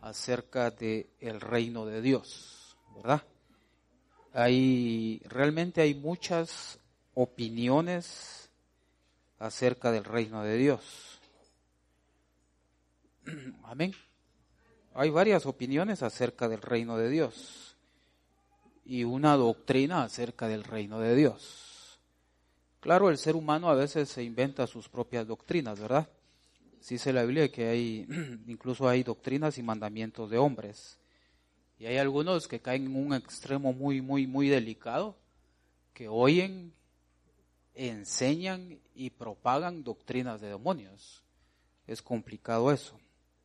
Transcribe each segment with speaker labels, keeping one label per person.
Speaker 1: acerca del reino de Dios, ¿verdad? Realmente hay muchas opiniones acerca del reino de Dios. Amén. Hay varias opiniones acerca del reino de Dios y una doctrina acerca del reino de Dios. Claro, el ser humano a veces se inventa sus propias doctrinas, ¿verdad? Sí dice la Biblia que incluso hay doctrinas y mandamientos de hombres. Y hay algunos que caen en un extremo muy delicado, que oyen, enseñan y propagan doctrinas de demonios. Es complicado eso.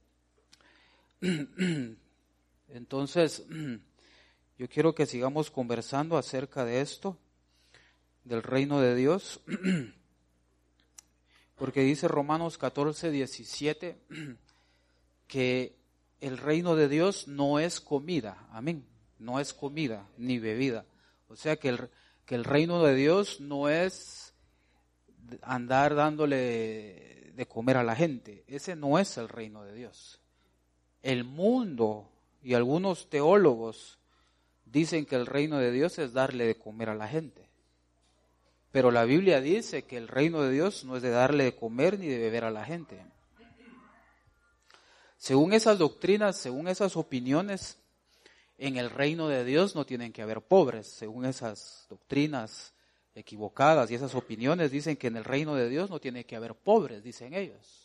Speaker 1: Entonces, yo quiero que sigamos conversando acerca de esto, del reino de Dios, porque dice Romanos 14:17 que el reino de Dios no es comida, amén, no es comida ni bebida. O sea que el reino de Dios no es andar dándole de comer a la gente, ese no es el reino de Dios. El mundo y algunos teólogos dicen que el reino de Dios es darle de comer a la gente. Pero la Biblia dice que el reino de Dios no es de darle de comer ni de beber a la gente. Según esas doctrinas, según esas opiniones, en el reino de Dios no tienen que haber pobres. Según esas doctrinas equivocadas y esas opiniones dicen que en el reino de Dios no tiene que haber pobres, dicen ellos.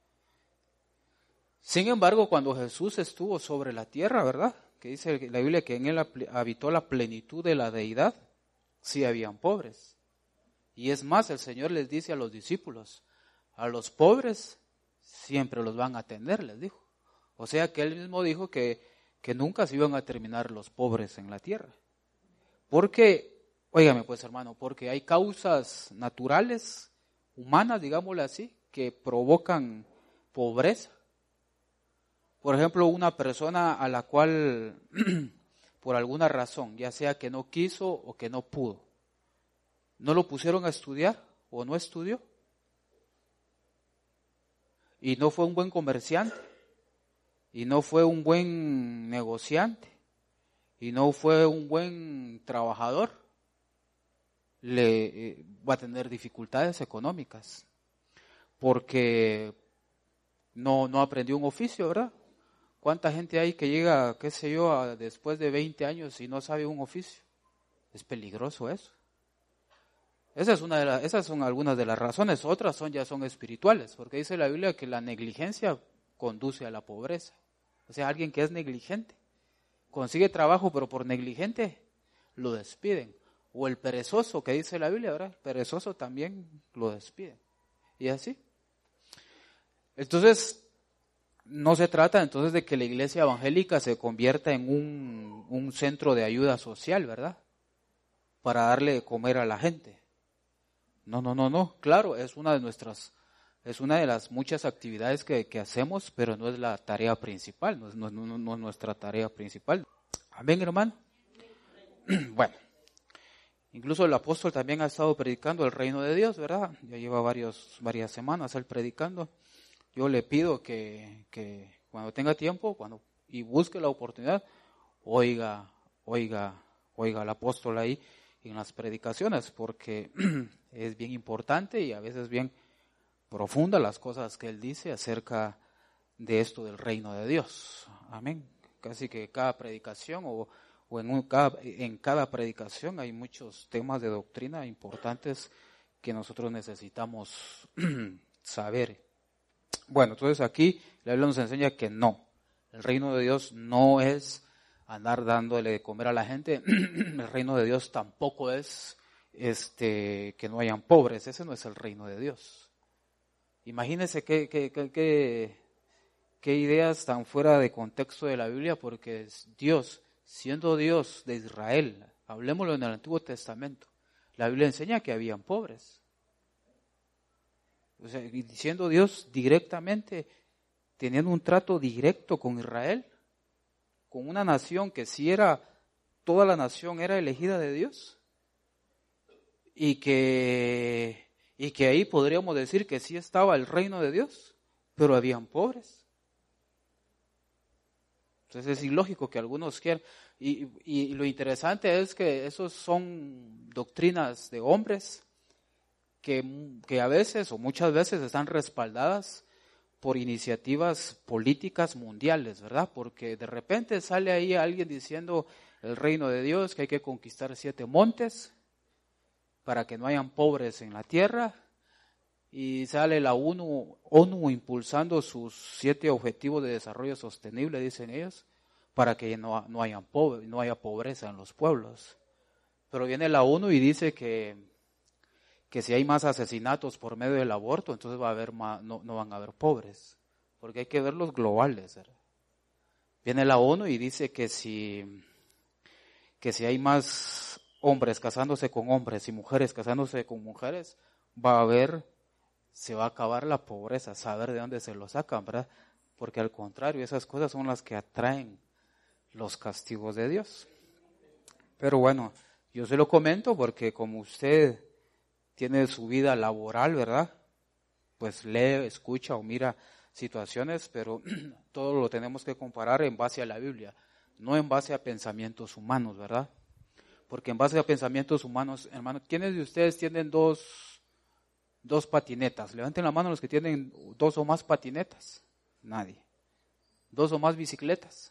Speaker 1: Sin embargo, cuando Jesús estuvo sobre la tierra, ¿verdad? Que dice la Biblia que en él habitó la plenitud de la deidad, sí habían pobres. Y es más, el Señor les dice a los discípulos, a los pobres siempre los van a atender, les dijo. O sea que él mismo dijo que nunca se iban a terminar los pobres en la tierra. Porque, óigame pues hermano, porque hay causas naturales, humanas, digámoslo así, que provocan pobreza. Por ejemplo, una persona a la cual, por alguna razón, ya sea que no quiso o que no pudo, no lo pusieron a estudiar o no estudió, y no fue un buen comerciante, y no fue un buen negociante, y no fue un buen trabajador, va a tener dificultades económicas, porque no aprendió un oficio, ¿verdad? ¿Cuánta gente hay que llega, qué sé yo, después de 20 años y no sabe un oficio? Es peligroso eso. Esas son algunas de las razones, otras ya son espirituales, porque dice la Biblia que la negligencia conduce a la pobreza. O sea, alguien que es negligente, consigue trabajo, pero por negligente lo despiden. O el perezoso, que dice la Biblia, ¿verdad? Perezoso también lo despiden. Y así. Entonces, no se trata entonces de que la iglesia evangélica se convierta en un centro de ayuda social, ¿verdad? Para darle de comer a la gente. No. Claro, es una de las muchas actividades que hacemos, pero no es la tarea principal, no es nuestra tarea principal. Amén, hermano. Bueno, incluso el apóstol también ha estado predicando el reino de Dios, ¿verdad? Ya lleva varias semanas él predicando. Yo le pido que cuando tenga tiempo, y busque la oportunidad, oiga al apóstol ahí en las predicaciones, porque es bien importante y a veces bien profunda las cosas que él dice acerca de esto del reino de Dios. Amén. Casi que cada predicación en cada predicación hay muchos temas de doctrina importantes que nosotros necesitamos saber. Bueno, entonces aquí la Biblia nos enseña que no, el reino de Dios no es andar dándole de comer a la gente, el reino de Dios tampoco es que no hayan pobres, ese no es el reino de Dios. Imagínense qué ideas tan fuera de contexto de la Biblia, porque Dios, siendo Dios de Israel, hablemoslo en el Antiguo Testamento, la Biblia enseña que habían pobres. O sea, diciendo Dios directamente, teniendo un trato directo con Israel, con una nación que toda la nación era elegida de Dios, y que ahí podríamos decir que sí estaba el reino de Dios, pero habían pobres. Entonces es ilógico que algunos quieran. Y lo interesante es que esos son doctrinas de hombres que a veces o muchas veces están respaldadas por iniciativas políticas mundiales, ¿verdad? Porque de repente sale ahí alguien diciendo el reino de Dios, que hay que conquistar 7 montes para que no hayan pobres en la tierra, y sale la ONU impulsando sus 7 objetivos de desarrollo sostenible, dicen ellos, para que no haya pobreza en los pueblos. Pero viene la ONU y dice que si hay más asesinatos por medio del aborto, entonces va a haber no van a haber pobres, porque hay que ver los globales, ¿verdad? Viene la ONU y dice que si hay más hombres casándose con hombres y mujeres casándose con mujeres, se va a acabar la pobreza, saber de dónde se lo sacan, ¿verdad? Porque al contrario, esas cosas son las que atraen los castigos de Dios. Pero bueno, yo se lo comento porque como usted tiene su vida laboral, ¿verdad? Pues lee, escucha o mira situaciones, pero todo lo tenemos que comparar en base a la Biblia, no en base a pensamientos humanos, ¿verdad? Porque en base a pensamientos humanos, hermano, ¿quiénes de ustedes tienen dos patinetas? Levanten la mano los que tienen 2 o más patinetas. Nadie. 2 o más bicicletas.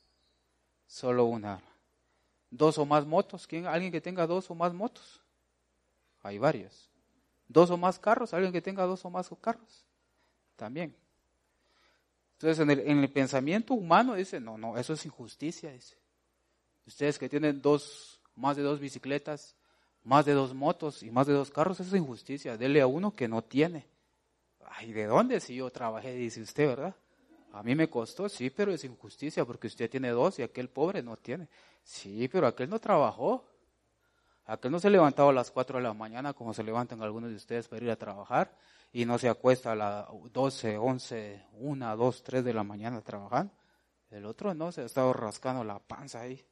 Speaker 1: Solo una. 2 o más motos. ¿Alguien que tenga 2 o más motos? Hay varios. 2 o más carros. ¿Alguien que tenga 2 o más carros? También. Entonces en el pensamiento humano dice, no, eso es injusticia, dice. Ustedes que tienen más de 2 bicicletas, más de 2 motos y más de 2 carros, eso es injusticia. Dele a uno que no tiene. Ay, ¿de dónde? Si yo trabajé, dice usted, ¿verdad? A mí me costó, sí, pero es injusticia porque usted tiene 2 y aquel pobre no tiene. Sí, pero aquel no trabajó. Aquel no se levantaba a las 4 de la mañana como se levantan algunos de ustedes para ir a trabajar y no se acuesta a las 12, 11, 1, 2, 3 de la mañana trabajando. El otro no, se ha estado rascando la panza ahí.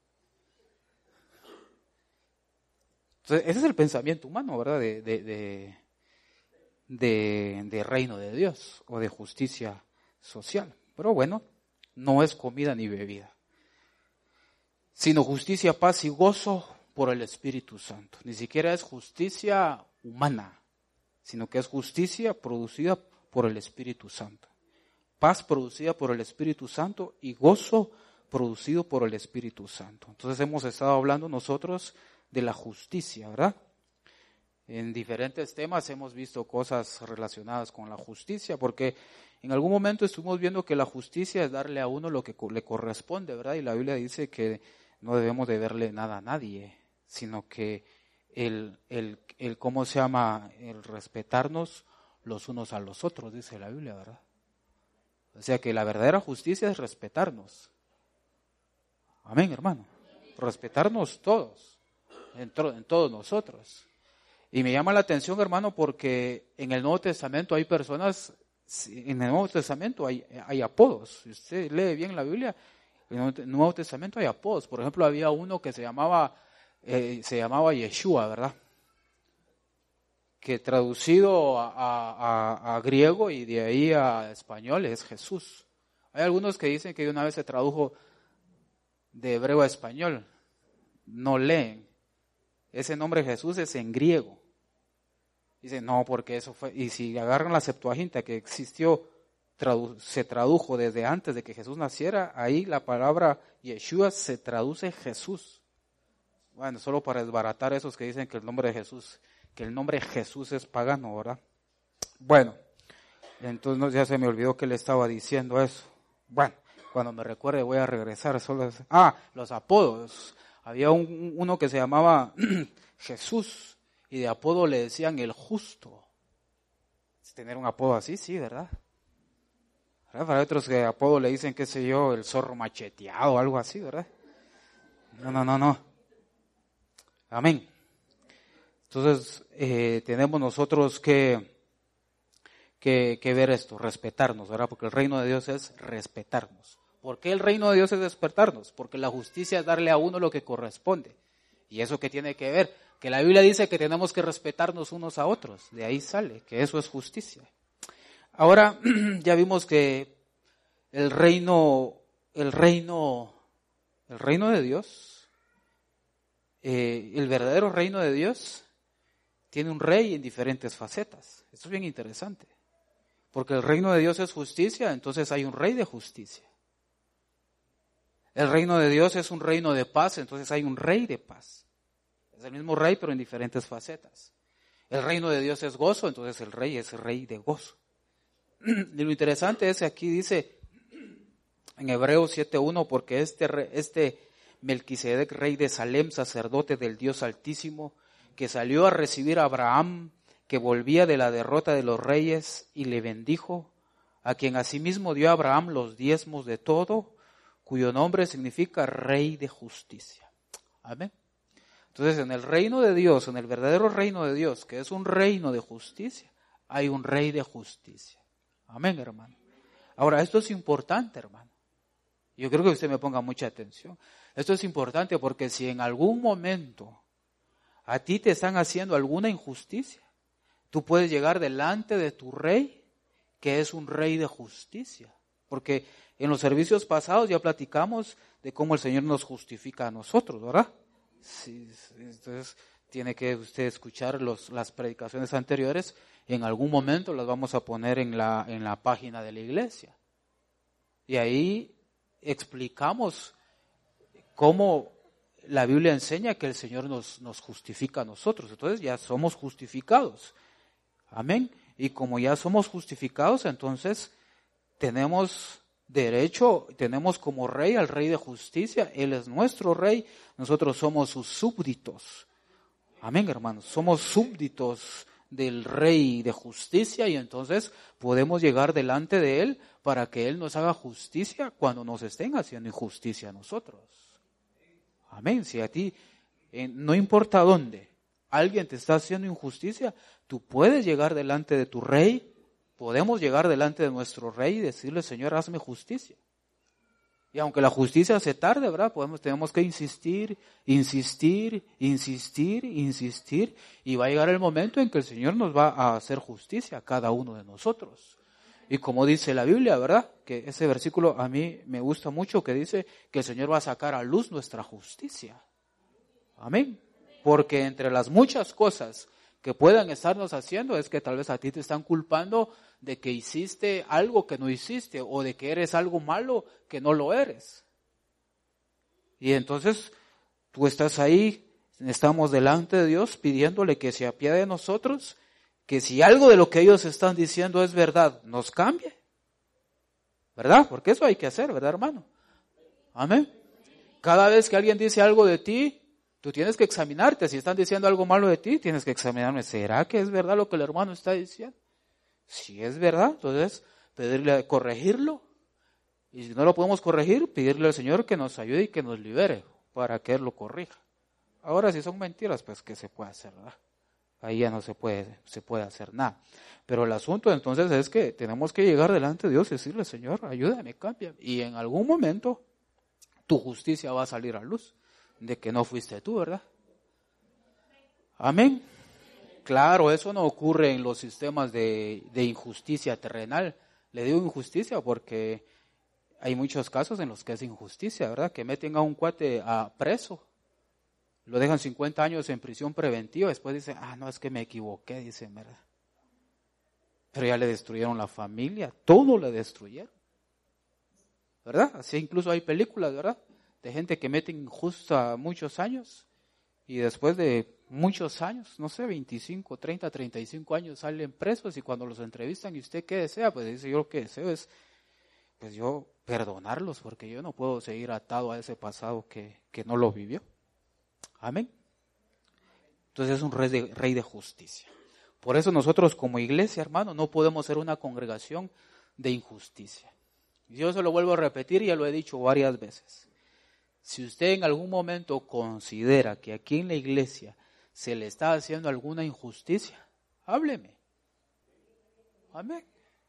Speaker 1: Entonces, ese es el pensamiento humano, ¿verdad? De reino de Dios o de justicia social. Pero bueno, no es comida ni bebida, sino justicia, paz y gozo por el Espíritu Santo. Ni siquiera es justicia humana, sino que es justicia producida por el Espíritu Santo. Paz producida por el Espíritu Santo y gozo producido por el Espíritu Santo. Entonces hemos estado hablando nosotros de la justicia, ¿verdad? En diferentes temas hemos visto cosas relacionadas con la justicia, porque en algún momento estuvimos viendo que la justicia es darle a uno lo que le corresponde, ¿verdad? Y la Biblia dice que no debemos deberle nada a nadie, sino que el respetarnos los unos a los otros, dice la Biblia, ¿verdad? O sea que la verdadera justicia es respetarnos. Amén, hermano. Respetarnos todos, en todos nosotros. Y me llama la atención, hermano, porque en el Nuevo Testamento hay personas, en el Nuevo Testamento hay apodos. Si usted lee bien la Biblia, en el Nuevo Testamento hay apodos. Por ejemplo, había uno que se llamaba Yeshua, ¿verdad? Que traducido a griego y de ahí a español es Jesús. Hay algunos que dicen que una vez se tradujo de hebreo a español. No leen. Ese nombre Jesús es en griego. Dicen, no, porque eso fue... Y si agarran la Septuaginta que existió, se tradujo desde antes de que Jesús naciera, ahí la palabra Yeshua se traduce Jesús. Bueno, solo para desbaratar esos que dicen que el nombre Jesús es pagano, ¿verdad? Bueno, entonces ya se me olvidó que le estaba diciendo eso. Bueno, cuando me recuerde voy a regresar. Los apodos. Había uno que se llamaba Jesús y de apodo le decían el justo. Tener un apodo así, sí, ¿verdad? Para otros que de apodo le dicen, qué sé yo, el zorro macheteado o algo así, ¿verdad? No. Amén. Entonces, tenemos nosotros que ver esto, respetarnos, ¿verdad? Porque el reino de Dios es respetarnos. ¿Por qué el reino de Dios es respetarnos? Porque la justicia es darle a uno lo que corresponde. ¿Y eso qué tiene que ver? Que la Biblia dice que tenemos que respetarnos unos a otros. De ahí sale, que eso es justicia. Ahora, ya vimos que el reino el reino de Dios, el verdadero reino de Dios, tiene un rey en diferentes facetas. Esto es bien interesante. Porque el reino de Dios es justicia, entonces hay un rey de justicia. El reino de Dios es un reino de paz, entonces hay un rey de paz. Es el mismo rey, pero en diferentes facetas. El reino de Dios es gozo, entonces el rey es el rey de gozo. Y lo interesante es que aquí dice en Hebreos 7:1, porque este Melquisedec, rey de Salem, sacerdote del Dios Altísimo, que salió a recibir a Abraham, que volvía de la derrota de los reyes, y le bendijo, a quien asimismo dio a Abraham los diezmos de todo, cuyo nombre significa Rey de Justicia. Amén. Entonces, en el reino de Dios, en el verdadero reino de Dios, que es un reino de justicia, hay un Rey de Justicia. Amén, hermano. Ahora, esto es importante, hermano. Yo creo que usted me ponga mucha atención. Esto es importante porque si en algún momento a ti te están haciendo alguna injusticia, tú puedes llegar delante de tu Rey, que es un Rey de justicia. Porque en los servicios pasados ya platicamos de cómo el Señor nos justifica a nosotros, ¿verdad? Sí, entonces tiene que usted escuchar las predicaciones anteriores. En algún momento las vamos a poner en la página de la iglesia. Y ahí explicamos cómo la Biblia enseña que el Señor nos justifica a nosotros. Entonces ya somos justificados. Amén. Y como ya somos justificados, entonces tenemos derecho, tenemos como rey al Rey de justicia. Él es nuestro rey, nosotros somos sus súbditos. Amén, hermanos. Somos súbditos del Rey de justicia y entonces podemos llegar delante de Él para que Él nos haga justicia cuando nos estén haciendo injusticia a nosotros. Amén. Si a ti, no importa dónde, alguien te está haciendo injusticia, tú puedes llegar delante de tu Rey, podemos llegar delante de nuestro Rey y decirle, Señor, hazme justicia. Y aunque la justicia se tarde, ¿verdad? Tenemos que insistir, y va a llegar el momento en que el Señor nos va a hacer justicia a cada uno de nosotros. Y como dice la Biblia, ¿verdad? Que ese versículo a mí me gusta mucho, que dice que el Señor va a sacar a luz nuestra justicia. Amén. Porque entre las muchas cosas que puedan estarnos haciendo es que tal vez a ti te están culpando de que hiciste algo que no hiciste o de que eres algo malo que no lo eres. Y entonces tú estás ahí, estamos delante de Dios pidiéndole que se apiade de nosotros, que si algo de lo que ellos están diciendo es verdad, nos cambie. ¿Verdad? Porque eso hay que hacer, ¿verdad, hermano? Amén. Cada vez que alguien dice algo de ti, tú tienes que examinarte. Si están diciendo algo malo de ti, tienes que examinarme. ¿Será que es verdad lo que el hermano está diciendo? Si es verdad, entonces pedirle corregirlo. Y si no lo podemos corregir, pedirle al Señor que nos ayude y que nos libere para que Él lo corrija. Ahora, si son mentiras, pues ¿qué se puede hacer, verdad? Ahí ya no se puede hacer nada. Pero el asunto entonces es que tenemos que llegar delante de Dios y decirle, Señor, ayúdame, cámbiame. Y en algún momento tu justicia va a salir a luz de que no fuiste tú, ¿verdad? Amén. Claro, eso no ocurre en los sistemas de injusticia terrenal. Le digo injusticia porque hay muchos casos en los que es injusticia, ¿verdad? Que meten a un cuate a preso, lo dejan 50 años en prisión preventiva, después dicen, no, es que me equivoqué, dicen, ¿verdad? Pero ya le destruyeron la familia, todo le destruyeron, ¿verdad? Así incluso hay películas, ¿verdad? De gente que meten injusta muchos años y después de muchos años, no sé, 25, 30, 35 años salen presos y cuando los entrevistan, ¿y usted qué desea? Pues dice, yo lo que deseo es, pues yo perdonarlos porque yo no puedo seguir atado a ese pasado que no lo vivió. Amén. Entonces es un rey de justicia. Por eso nosotros como iglesia, hermano, no podemos ser una congregación de injusticia. Yo se lo vuelvo a repetir y ya lo he dicho varias veces. Si usted en algún momento considera que aquí en la iglesia se le está haciendo alguna injusticia, hábleme. Amén.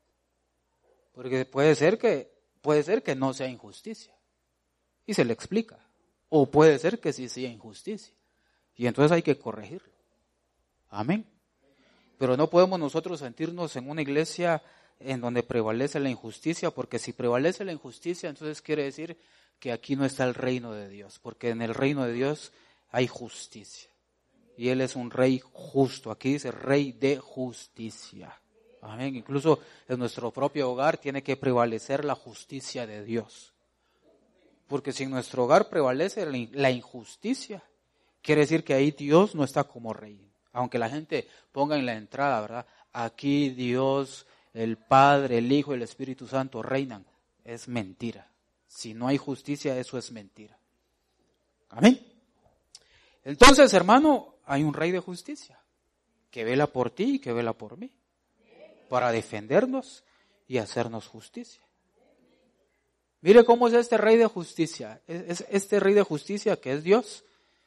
Speaker 1: Porque puede ser que no sea injusticia. Y se le explica. O puede ser que sí sea injusticia. Y entonces hay que corregirlo. Amén. Pero no podemos nosotros sentirnos en una iglesia en donde prevalece la injusticia, porque si prevalece la injusticia, entonces quiere decir que aquí no está el reino de Dios, porque en el reino de Dios hay justicia. Y Él es un rey justo. Aquí dice rey de justicia. Amén. Incluso en nuestro propio hogar tiene que prevalecer la justicia de Dios. Porque si en nuestro hogar prevalece la injusticia, quiere decir que ahí Dios no está como rey. Aunque la gente ponga en la entrada, ¿verdad? Aquí Dios, el Padre, el Hijo y el Espíritu Santo reinan. Es mentira. Si no hay justicia, eso es mentira. Amén. Entonces, hermano, hay un rey de justicia que vela por ti y que vela por mí para defendernos y hacernos justicia. Mire cómo es este rey de justicia. Este rey de justicia que es Dios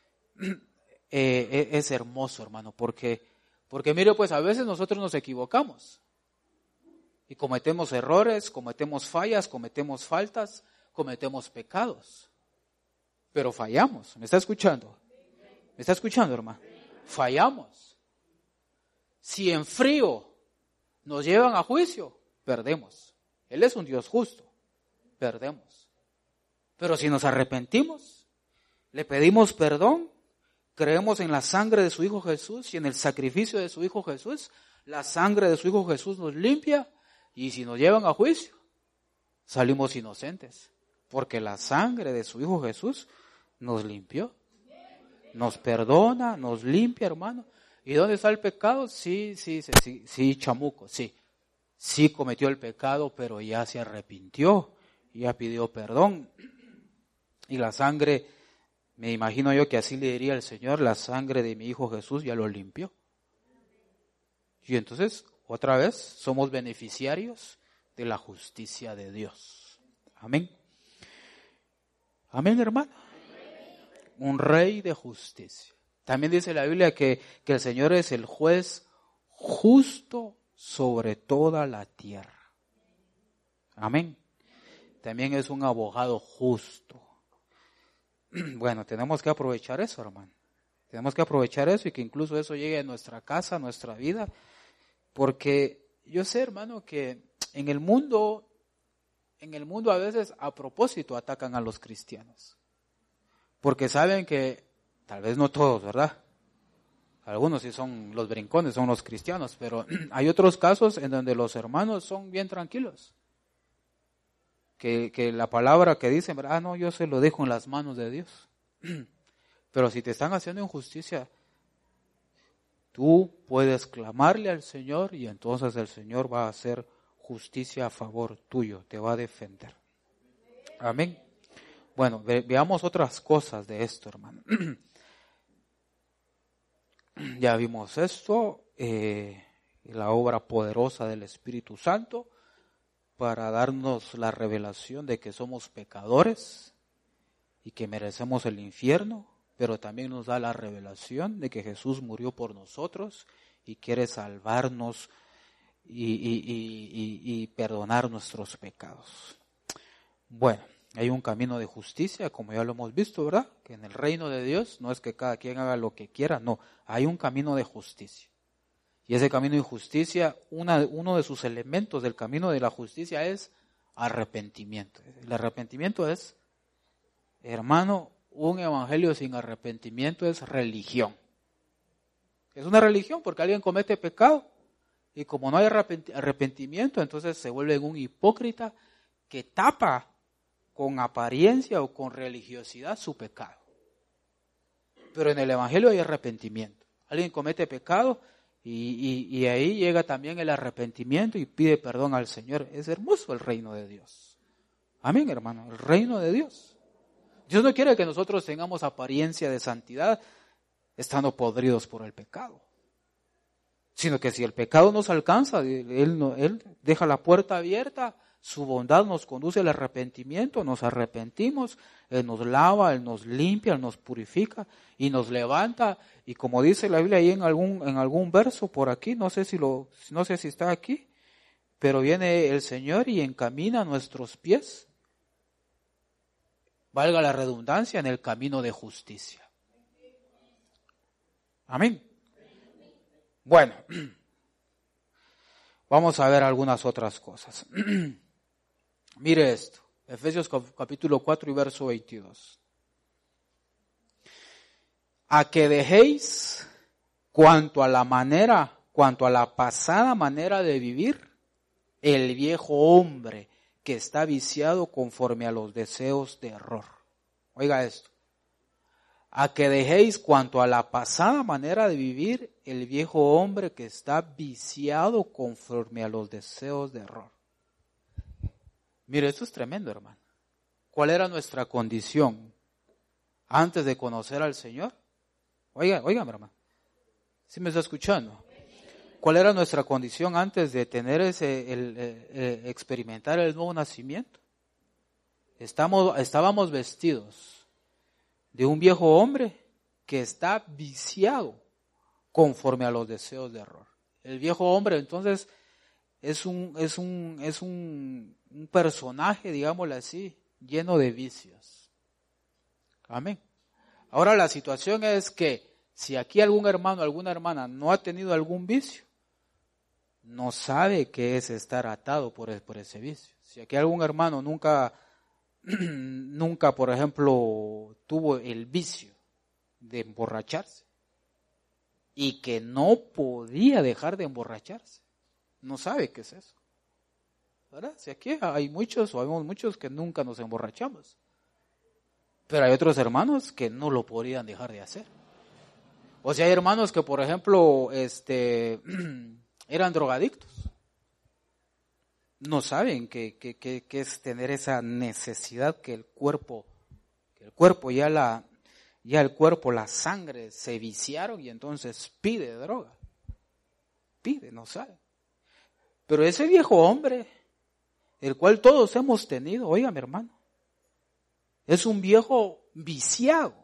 Speaker 1: es hermoso, hermano, porque mire, pues a veces nosotros nos equivocamos y cometemos errores, cometemos fallas, cometemos faltas, cometemos pecados, pero fallamos. ¿Me está escuchando? ¿Me está escuchando, hermano? Fallamos. Si en frío nos llevan a juicio, perdemos. Él es un Dios justo, perdemos. Pero si nos arrepentimos, le pedimos perdón, creemos en la sangre de su Hijo Jesús y en el sacrificio de su Hijo Jesús, la sangre de su Hijo Jesús nos limpia, y si nos llevan a juicio, salimos inocentes, porque la sangre de su Hijo Jesús nos limpió. Nos perdona, nos limpia, hermano. ¿Y dónde está el pecado? Sí, chamuco, sí. Sí cometió el pecado, pero ya se arrepintió, ya pidió perdón. Y la sangre, me imagino yo que así le diría el Señor, la sangre de mi Hijo Jesús ya lo limpió. Y entonces, otra vez, somos beneficiarios de la justicia de Dios. Amén. Amén, hermano. Un rey de justicia. También dice la Biblia que el Señor es el juez justo sobre toda la tierra. Amén. También es un abogado justo. Bueno, tenemos que aprovechar eso, hermano. Tenemos que aprovechar eso y que incluso eso llegue a nuestra casa, a nuestra vida. Porque yo sé, hermano, que en el mundo a veces a propósito atacan a los cristianos. Porque saben que, tal vez no todos, ¿verdad? Algunos sí son los brincones, son los cristianos, pero hay otros casos en donde los hermanos son bien tranquilos. Que la palabra que dicen, no, yo se lo dejo en las manos de Dios. Pero si te están haciendo injusticia, tú puedes clamarle al Señor y entonces el Señor va a hacer justicia a favor tuyo, te va a defender. Amén. Bueno, veamos otras cosas de esto, hermano. Ya vimos esto, la obra poderosa del Espíritu Santo para darnos la revelación de que somos pecadores y que merecemos el infierno, pero también nos da la revelación de que Jesús murió por nosotros y quiere salvarnos y perdonar nuestros pecados. Bueno, hay un camino de justicia, como ya lo hemos visto, ¿verdad? Que en el reino de Dios no es que cada quien haga lo que quiera, no, hay un camino de justicia. Y ese camino de justicia, uno de sus elementos del camino de la justicia es arrepentimiento. El arrepentimiento es, hermano, un evangelio sin arrepentimiento es religión. Es una religión porque alguien comete pecado y como no hay arrepentimiento, entonces se vuelve un hipócrita que tapa con apariencia o con religiosidad su pecado. Pero en el evangelio hay arrepentimiento. Alguien comete pecado y ahí llega también el arrepentimiento y pide perdón al Señor. Es hermoso el reino de Dios. Amén, hermano, el reino de Dios. Dios no quiere que nosotros tengamos apariencia de santidad estando podridos por el pecado. Sino que si el pecado nos alcanza, Él deja la puerta abierta, su bondad nos conduce al arrepentimiento, nos arrepentimos, Él nos lava, Él nos limpia, Él nos purifica y nos levanta. Y como dice la Biblia ahí en algún verso por aquí, no sé si está aquí, pero viene el Señor y encamina nuestros pies, valga la redundancia, en el camino de justicia. Amén. Bueno, Vamos a ver algunas otras cosas. Mire esto, Efesios capítulo 4 y verso 22. A que dejéis cuanto a la pasada manera de vivir, el viejo hombre que está viciado conforme a los deseos de error. Oiga esto. A que dejéis cuanto a la pasada manera de vivir el viejo hombre que está viciado conforme a los deseos de error. Mire, esto es tremendo, hermano. ¿Cuál era nuestra condición antes de conocer al Señor? Oiga, hermano. ¿Sí me está escuchando? ¿Cuál era nuestra condición antes de tener experimentar el nuevo nacimiento? Estábamos vestidos de un viejo hombre que está viciado conforme a los deseos de error. El viejo hombre entonces es un personaje, digámoslo así, lleno de vicios. Amén. Ahora la situación es que si aquí algún hermano, alguna hermana no ha tenido algún vicio, no sabe qué es estar atado por ese vicio. Si aquí algún hermano nunca, por ejemplo, tuvo el vicio de emborracharse y que no podía dejar de emborracharse, no sabe qué es eso. ¿Verdad? Si aquí hay muchos, o habemos muchos que nunca nos emborrachamos, pero hay otros hermanos que no lo podrían dejar de hacer. O sea, hay hermanos que, por ejemplo, eran drogadictos. No saben qué es tener esa necesidad que el cuerpo la sangre se viciaron y entonces pide droga. Pide, no sabe. Pero ese viejo hombre, el cual todos hemos tenido, oiga mi hermano, es un viejo viciado.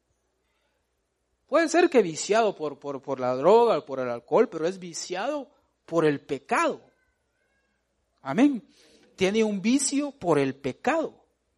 Speaker 1: Puede ser que viciado por la droga, por el alcohol, pero es viciado por el pecado. Amén. Tiene un vicio por el pecado.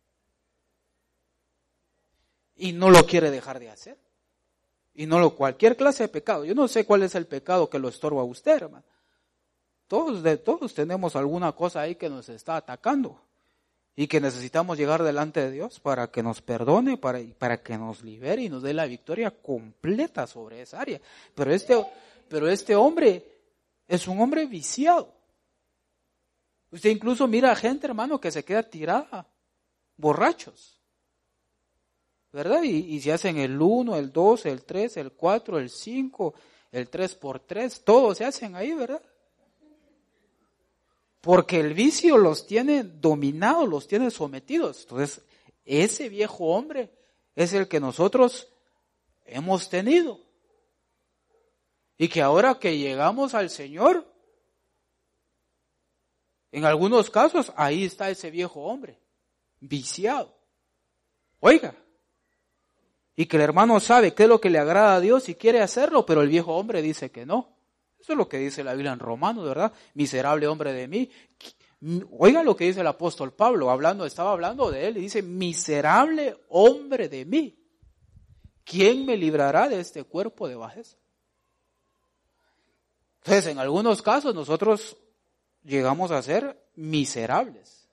Speaker 1: Y no lo quiere dejar de hacer. Cualquier clase de pecado. Yo no sé cuál es el pecado que lo estorba a usted, hermano. Todos tenemos alguna cosa ahí que nos está atacando. Y que necesitamos llegar delante de Dios para que nos perdone, para que nos libere y nos dé la victoria completa sobre esa área. Pero este hombre es un hombre viciado. Usted incluso mira a gente, hermano, que se queda tirada, borrachos, ¿verdad? Y se hacen el 1, el 2, el 3, el 4, el 5, el 3x3, todos se hacen ahí, ¿verdad? Porque el vicio los tiene dominados, los tiene sometidos. Entonces, ese viejo hombre es el que nosotros hemos tenido. Y que ahora que llegamos al Señor, en algunos casos, ahí está ese viejo hombre, viciado. Oiga, y que el hermano sabe qué es lo que le agrada a Dios y quiere hacerlo, pero el viejo hombre dice que no. Eso es lo que dice la Biblia en Romanos, ¿verdad? Miserable hombre de mí. Oiga lo que dice el apóstol Pablo, estaba hablando de él, y dice, miserable hombre de mí. ¿Quién me librará de este cuerpo de bajeza? Entonces, en algunos casos nosotros llegamos a ser miserables.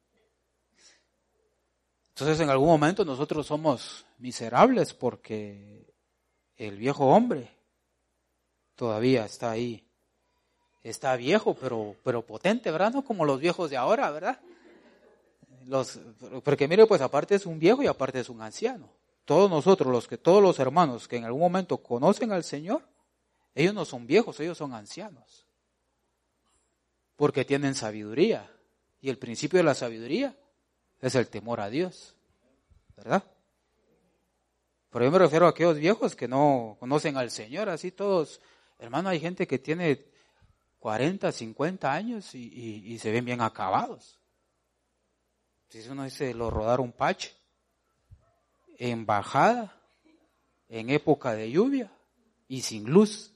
Speaker 1: Entonces, en algún momento nosotros somos miserables porque el viejo hombre todavía está ahí. Está viejo, pero potente, ¿verdad? No como los viejos de ahora, ¿verdad? Porque mire, pues aparte es un viejo y aparte es un anciano. Todos los hermanos que en algún momento conocen al Señor, ellos no son viejos, ellos son ancianos. Porque tienen sabiduría. Y el principio de la sabiduría es el temor a Dios. ¿Verdad? Pero yo me refiero a aquellos viejos que no conocen al Señor, así todos. Hermano, hay gente que tiene 40, 50 años y se ven bien acabados. Si uno dice, lo rodaron pache, en bajada, en época de lluvia y sin luz.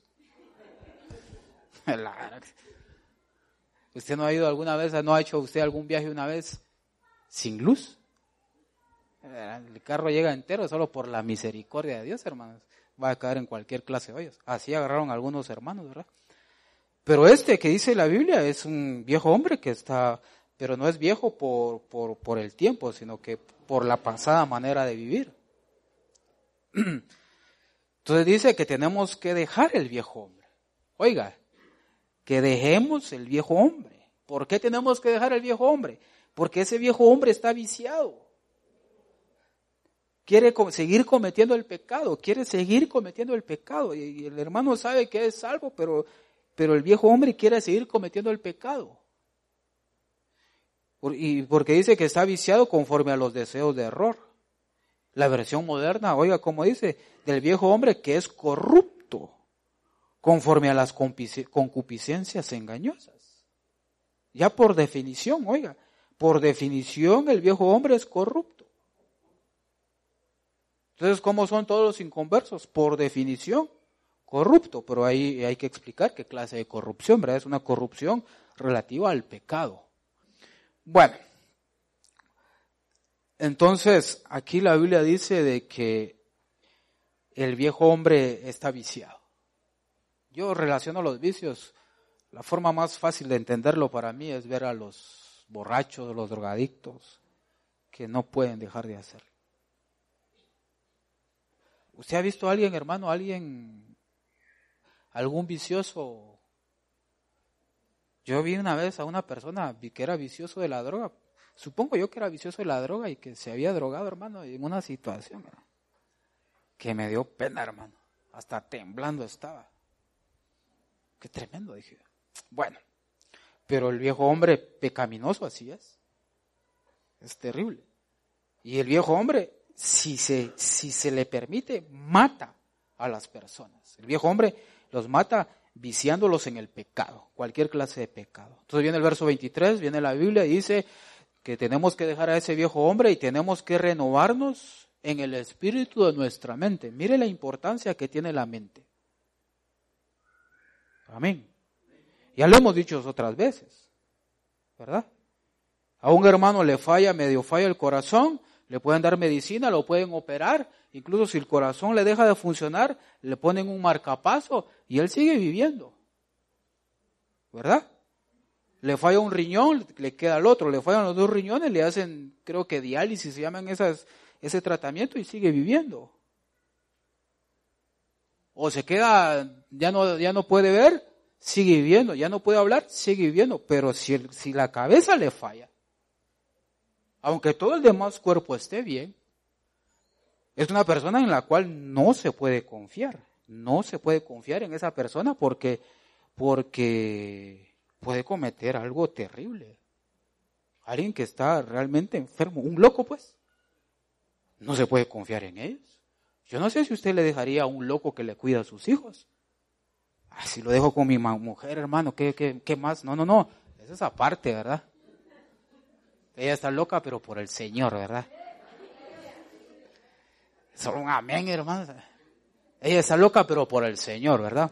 Speaker 1: ¿Usted no ha ido alguna vez, no ha hecho usted algún viaje una vez sin luz? El carro llega entero solo por la misericordia de Dios, hermanos. Va a caer en cualquier clase de hoyos. Así agarraron algunos hermanos, ¿verdad? Pero este que dice la Biblia es un viejo hombre que está, pero no es viejo por el tiempo, sino que por la pasada manera de vivir. Entonces dice que tenemos que dejar el viejo hombre. Oiga, que dejemos el viejo hombre. ¿Por qué tenemos que dejar el viejo hombre? Porque ese viejo hombre está viciado. Quiere seguir cometiendo el pecado, Y el hermano sabe que es salvo, pero el viejo hombre quiere seguir cometiendo el pecado. Y porque dice que está viciado conforme a los deseos de error. La versión moderna, oiga, como dice, del viejo hombre que es corrupto, conforme a las concupiscencias engañosas. Ya por definición, oiga, por definición el viejo hombre es corrupto. Entonces, ¿cómo son todos los inconversos? Por definición, corrupto, pero ahí hay que explicar qué clase de corrupción, ¿verdad? Es una corrupción relativa al pecado. Bueno, entonces aquí la Biblia dice de que el viejo hombre está viciado. Yo relaciono los vicios, la forma más fácil de entenderlo para mí es ver a los borrachos, los drogadictos, que no pueden dejar de hacerlo. ¿Usted ha visto a alguien, hermano, algún vicioso? Yo vi una vez a una persona que era vicioso de la droga, supongo yo que era vicioso de la droga y que se había drogado, hermano, en una situación, hermano, que me dio pena, hermano, hasta temblando estaba. Qué tremendo, dije. Bueno, pero el viejo hombre pecaminoso así es terrible. Y el viejo hombre, si se le permite, mata a las personas. El viejo hombre los mata viciándolos en el pecado, cualquier clase de pecado. Entonces viene el verso 23, viene la Biblia y dice que tenemos que dejar a ese viejo hombre y tenemos que renovarnos en el espíritu de nuestra mente. Mire la importancia que tiene la mente. Amén. Ya lo hemos dicho otras veces, ¿verdad? A un hermano medio falla el corazón, le pueden dar medicina, lo pueden operar, incluso si el corazón le deja de funcionar, le ponen un marcapaso y él sigue viviendo, ¿verdad? Le falla un riñón, le queda el otro, le fallan los dos riñones, le hacen, creo que diálisis, se llaman ese tratamiento y sigue viviendo. O se queda, ya no puede ver, sigue viviendo, ya no puede hablar, sigue viviendo, pero si la cabeza le falla, aunque todo el demás cuerpo esté bien, es una persona en la cual no se puede confiar en esa persona porque puede cometer algo terrible. Alguien que está realmente enfermo, un loco pues, no se puede confiar en ellos. Yo no sé si usted le dejaría a un loco que le cuida a sus hijos. Si lo dejo con mi mujer, hermano, ¿qué más? No, esa es aparte, ¿verdad? Ella está loca, pero por el Señor, ¿verdad? Solo un amén, hermano. Ella está loca, pero por el Señor, ¿verdad?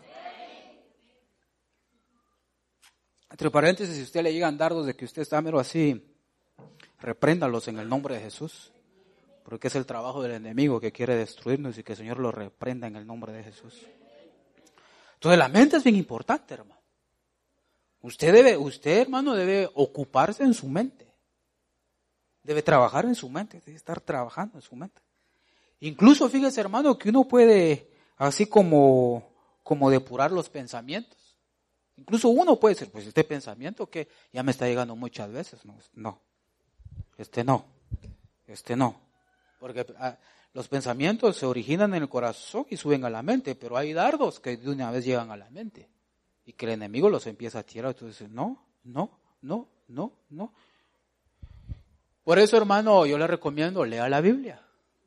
Speaker 1: Entre paréntesis, si a usted le llegan dardos de que usted está mero así, repréndalos en el nombre de Jesús. Porque es el trabajo del enemigo que quiere destruirnos y que el Señor lo reprenda en el nombre de Jesús. Entonces la mente es bien importante, hermano. Usted, hermano, debe ocuparse en su mente. Debe trabajar en su mente, debe estar trabajando en su mente. Incluso fíjese, hermano, que uno puede, así como depurar los pensamientos. Incluso uno puede decir, pues este pensamiento que ya me está llegando muchas veces. No. Porque los pensamientos se originan en el corazón y suben a la mente, pero hay dardos que de una vez llegan a la mente y que el enemigo los empieza a tirar. Entonces, no. Por eso, hermano, yo le recomiendo, lea la Biblia.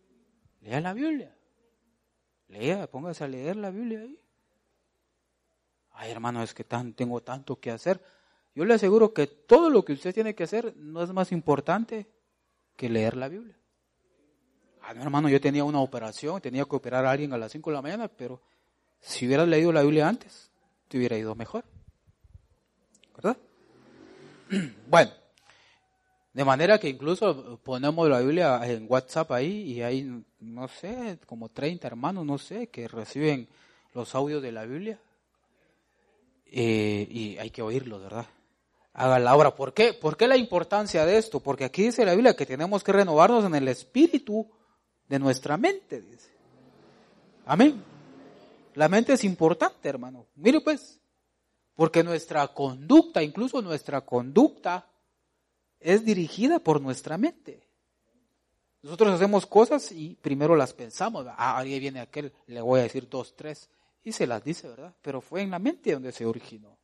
Speaker 1: Póngase a leer la Biblia ahí. Ay, hermano, es que tengo tanto que hacer. Yo le aseguro que todo lo que usted tiene que hacer no es más importante que leer la Biblia. No, hermano, yo tenía una operación, tenía que operar a alguien a las 5 de la mañana, pero si hubieras leído la Biblia antes, te hubiera ido mejor. ¿Verdad? Bueno, de manera que incluso ponemos la Biblia en WhatsApp ahí y hay, no sé, como 30 hermanos, no sé, que reciben los audios de la Biblia. y hay que oírlo, ¿verdad? Haga la obra. ¿Por qué? ¿Por qué la importancia de esto? Porque aquí dice la Biblia que tenemos que renovarnos en el espíritu de nuestra mente, dice. Amén. La mente es importante, hermano. Mire pues, porque nuestra conducta, incluso nuestra conducta, es dirigida por nuestra mente. Nosotros hacemos cosas y primero las pensamos. Ahí viene aquel, le voy a decir 2, 3, y se las dice, ¿verdad? Pero fue en la mente donde se originó.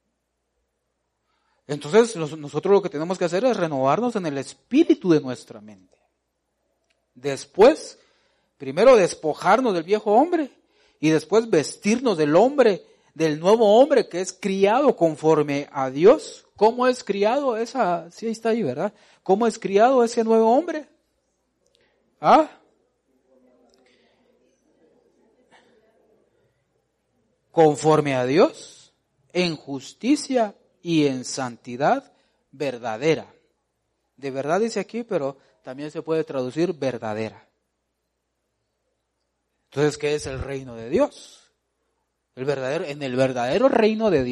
Speaker 1: Entonces, nosotros lo que tenemos que hacer es renovarnos en el espíritu de nuestra mente. Después, primero despojarnos del viejo hombre y después vestirnos del hombre, del nuevo hombre que es criado conforme a Dios. ¿Cómo es criado? Sí, está ahí, ¿verdad? ¿Cómo es criado ese nuevo hombre? Conforme a Dios, en justicia y en santidad verdadera. De verdad dice aquí, pero también se puede traducir verdadera. Entonces, ¿qué es el reino de Dios? En el verdadero reino de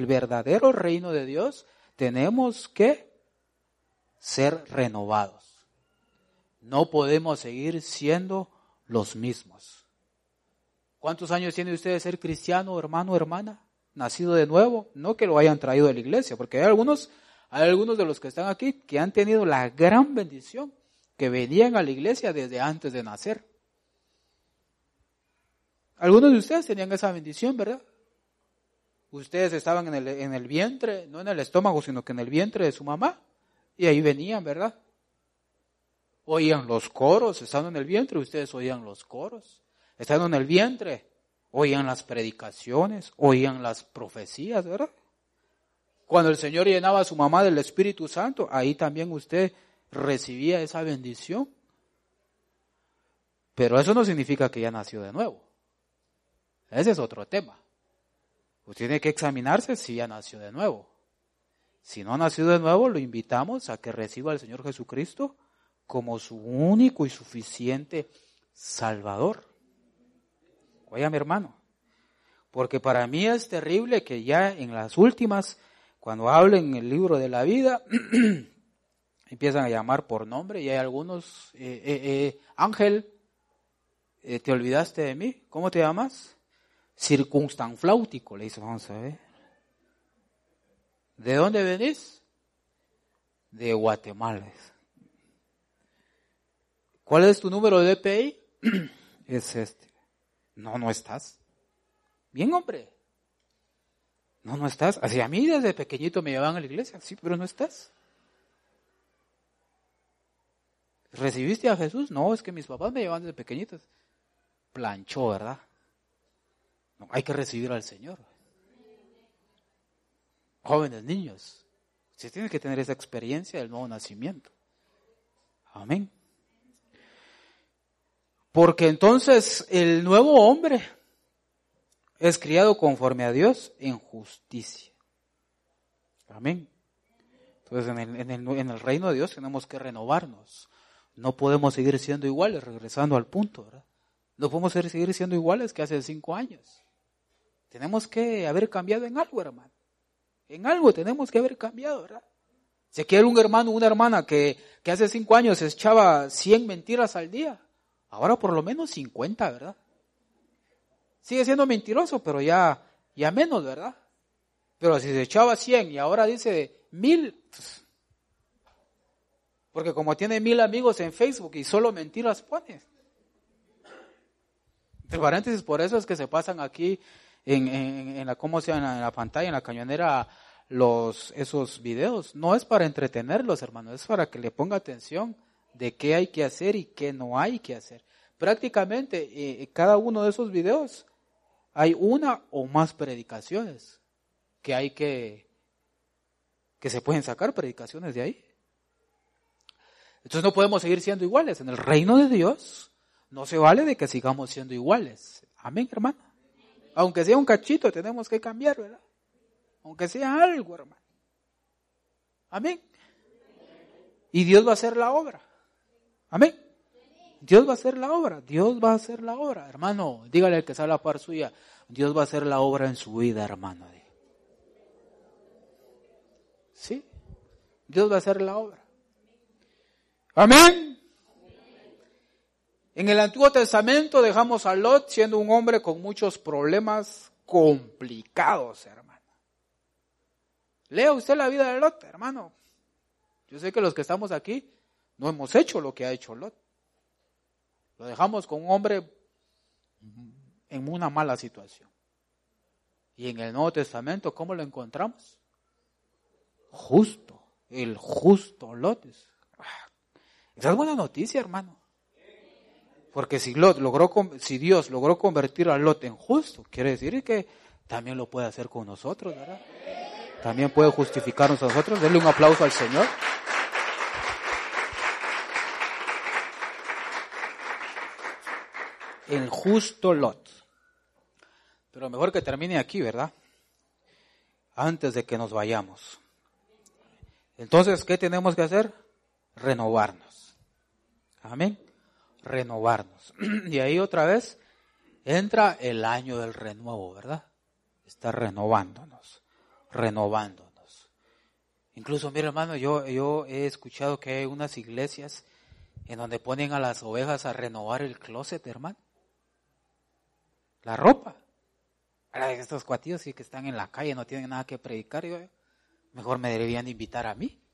Speaker 1: Dios, tenemos que ser renovados. No podemos seguir siendo los mismos. ¿Cuántos años tiene usted de ser cristiano, hermano, hermana? Nacido de nuevo, no que lo hayan traído de la iglesia, porque hay algunos de los que están aquí que han tenido la gran bendición, que venían a la iglesia desde antes de nacer. Algunos de ustedes tenían esa bendición, ¿verdad? Ustedes estaban en el vientre, no en el estómago, sino que en el vientre de su mamá, y ahí venían, ¿verdad? Oían los coros, estando en el vientre, ustedes oían los coros. Estando en el vientre, oían las predicaciones, oían las profecías, ¿verdad? Cuando el Señor llenaba a su mamá del Espíritu Santo, ahí también usted recibía esa bendición. Pero eso no significa que ya nació de nuevo. Ese es otro tema. Usted tiene que examinarse si ya nació de nuevo. Si no ha nacido de nuevo, lo invitamos a que reciba al Señor Jesucristo como su único y suficiente Salvador. Oiga, mi hermano, porque para mí es terrible que ya en las últimas, cuando hablen el libro de la vida, empiezan a llamar por nombre y hay algunos, Ángel, ¿te olvidaste de mí? ¿Cómo te llamas? Circunstanfláutico, le dice, vamos a ver. ¿De dónde venís? De Guatemala. ¿Cuál es tu número de DPI? Es este. No estás. Bien, hombre. No estás. Así a mí desde pequeñito me llevaban a la iglesia, sí, pero no estás. ¿Recibiste a Jesús? No, es que mis papás me llevaban desde pequeñitos. Planchó, ¿verdad? No, hay que recibir al Señor. Jóvenes, niños, ustedes tienen que tener esa experiencia del nuevo nacimiento. Amén. Porque entonces el nuevo hombre es criado conforme a Dios en justicia. Amén. Entonces en el reino de Dios tenemos que renovarnos. No podemos seguir siendo iguales, regresando al punto, ¿verdad? No podemos seguir siendo iguales que hace 5 años. Tenemos que haber cambiado en algo, hermano. En algo tenemos que haber cambiado, ¿verdad? Si quiere un hermano o una hermana que hace 5 años se echaba 100 mentiras al día, ahora por lo menos 50, ¿verdad? Sigue siendo mentiroso, pero ya menos, ¿verdad? Pero si se echaba 100 y ahora dice 1000, pues, porque como tiene 1000 amigos en Facebook y solo mentiras pone. Entre paréntesis, por eso es que se pasan aquí en la, ¿cómo se llama? En la pantalla, en la cañonera, esos videos. No es para entretenerlos, hermanos, es para que le ponga atención de qué hay que hacer y qué no hay que hacer. Prácticamente, cada uno de esos videos hay una o más predicaciones que se pueden sacar predicaciones de ahí. Entonces no podemos seguir siendo iguales. En el reino de Dios no se vale de que sigamos siendo iguales. Amén, hermano. Aunque sea un cachito, tenemos que cambiar, ¿verdad? Aunque sea algo, hermano. Amén. Y Dios va a hacer la obra. Amén. Dios va a hacer la obra. Dios va a hacer la obra. Hermano, dígale al que está a la par suya, Dios va a hacer la obra en su vida, hermano. Dios va a hacer la obra. Amén. En el Antiguo Testamento dejamos a Lot siendo un hombre con muchos problemas complicados, hermano. Lea usted la vida de Lot, hermano. Yo sé que los que estamos aquí no hemos hecho lo que ha hecho Lot. Lo dejamos con un hombre en una mala situación. Y en el Nuevo Testamento, ¿cómo lo encontramos? Justo, el justo Lot. Esa es buena noticia, hermano. Porque si Dios logró convertir a Lot en justo, quiere decir que también lo puede hacer con nosotros, ¿verdad? También puede justificarnos a nosotros. Denle un aplauso al Señor. El justo Lot. Pero mejor que termine aquí, ¿verdad? Antes de que nos vayamos. Entonces, ¿qué tenemos que hacer? Renovarnos. Amén. Renovarnos. Y ahí otra vez entra el año del renuevo, ¿verdad? Está renovándonos. Incluso, mira, hermano, yo he escuchado que hay unas iglesias en donde ponen a las ovejas a renovar el closet, hermano. La ropa. Ahora, estos cuatillos sí que están en la calle, no tienen nada que predicar, mejor me deberían invitar a mí.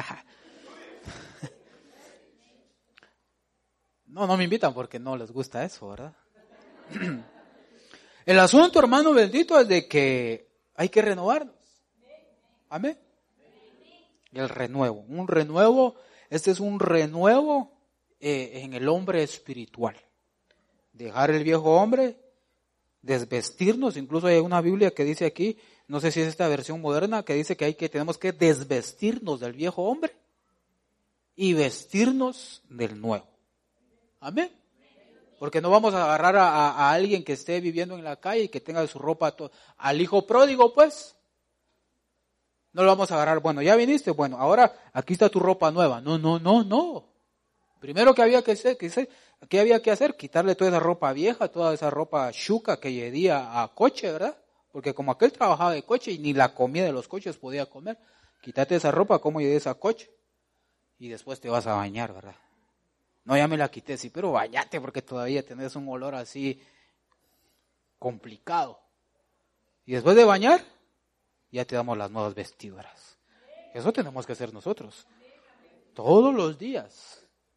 Speaker 1: No me invitan porque no les gusta eso, ¿verdad? El asunto, hermano bendito, es de que hay que renovarnos. Amén. El renuevo. Este es un renuevo en el hombre espiritual. Dejar el viejo hombre, desvestirnos. Incluso hay una Biblia que dice aquí, no sé si es esta versión moderna, que dice que tenemos que desvestirnos del viejo hombre y vestirnos del nuevo. Amén. Porque no vamos a agarrar a alguien que esté viviendo en la calle y que tenga su ropa, al hijo pródigo, pues. No lo vamos a agarrar. Bueno, ya viniste, bueno, ahora aquí está tu ropa nueva. No. Primero que había que hacer, quitarle toda esa ropa vieja, toda esa ropa chuca que llevía a coche, ¿verdad? Porque como aquel trabajaba de coche y ni la comida de los coches podía comer, quítate esa ropa, como lleves a coche. Y después te vas a bañar, ¿verdad? No, ya me la quité, sí, pero bañate porque todavía tenés un olor así complicado. Y después de bañar, ya te damos las nuevas vestiduras. Eso tenemos que hacer nosotros. Todos los días.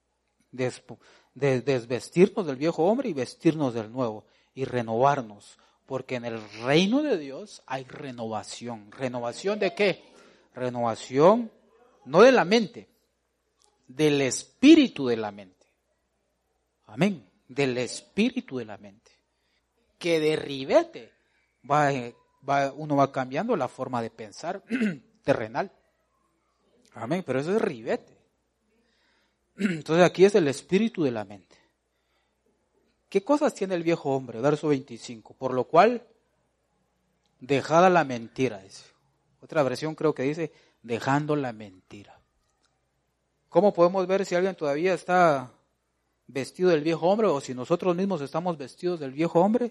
Speaker 1: Desvestirnos del viejo hombre y vestirnos del nuevo. Y renovarnos. Porque en el reino de Dios hay renovación. ¿Renovación de qué? Renovación no de la mente, del espíritu de la mente. Amén. Del espíritu de la mente. Que de ribete uno va cambiando la forma de pensar terrenal. Amén. Pero eso es ribete. Entonces aquí es el espíritu de la mente. ¿Qué cosas tiene el viejo hombre? Verso 25. Por lo cual, dejada la mentira, dice. Otra versión creo que dice, dejando la mentira. ¿Cómo podemos ver si alguien todavía está vestido del viejo hombre o si nosotros mismos estamos vestidos del viejo hombre?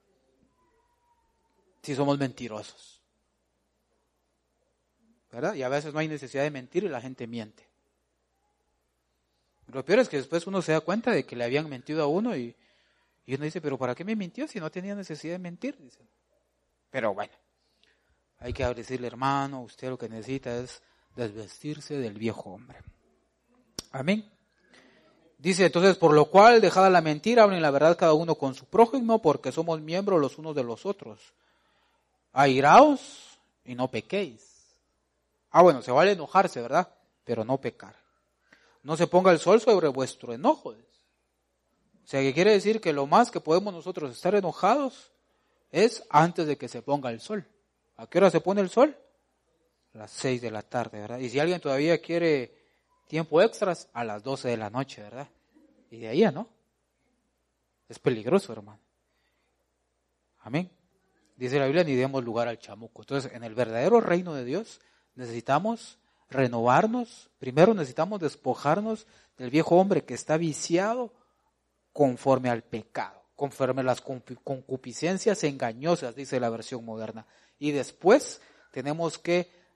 Speaker 1: Si somos mentirosos. ¿Verdad? Y a veces no hay necesidad de mentir y la gente miente. Lo peor es que después uno se da cuenta de que le habían mentido a uno y uno dice, pero ¿para qué me mintió si no tenía necesidad de mentir? Dice. Pero bueno, hay que decirle, hermano, usted lo que necesita es desvestirse del viejo hombre. Amén. Dice entonces, por lo cual, dejada la mentira, hablen la verdad cada uno con su prójimo, porque somos miembros los unos de los otros. Airaos y no pequéis. Bueno, se vale enojarse, ¿verdad? Pero no pecar. No se ponga el sol sobre vuestro enojo. O sea, que quiere decir que lo más que podemos nosotros estar enojados es antes de que se ponga el sol. ¿A qué hora se pone el sol? A las 6 de la tarde, ¿verdad? Y si alguien todavía quiere tiempo extras, a las 12 de la noche, ¿verdad? Y de ahí a no. Es peligroso, hermano. Amén. Dice la Biblia, ni demos lugar al chamuco. Entonces, en el verdadero reino de Dios necesitamos renovarnos. Primero necesitamos despojarnos del viejo hombre que está viciado conforme al pecado, conforme a las concupiscencias engañosas, dice la versión moderna. Y después tenemos que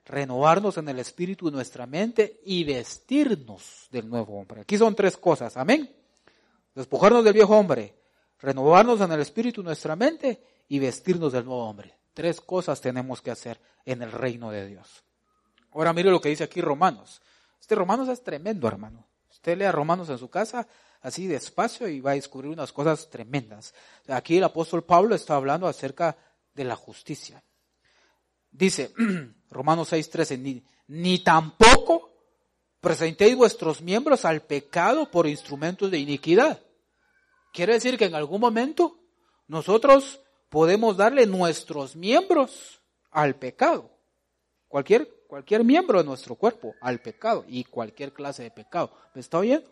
Speaker 1: renovarnos en el espíritu de nuestra mente y vestirnos del nuevo hombre. Aquí son 3 cosas, amén. Despojarnos del viejo hombre, renovarnos en el espíritu de nuestra mente y vestirnos del nuevo hombre. 3 cosas tenemos que hacer en el reino de Dios. Ahora mire lo que dice aquí Romanos. Romanos es tremendo, hermano. Usted lea Romanos en su casa así despacio y va a descubrir unas cosas tremendas. Aquí el apóstol Pablo está hablando acerca de la justicia. Dice, Romanos 6:13, ni tampoco presentéis vuestros miembros al pecado por instrumentos de iniquidad. Quiere decir que en algún momento nosotros podemos darle nuestros miembros al pecado. Cualquier miembro de nuestro cuerpo al pecado y cualquier clase de pecado. ¿Me está oyendo?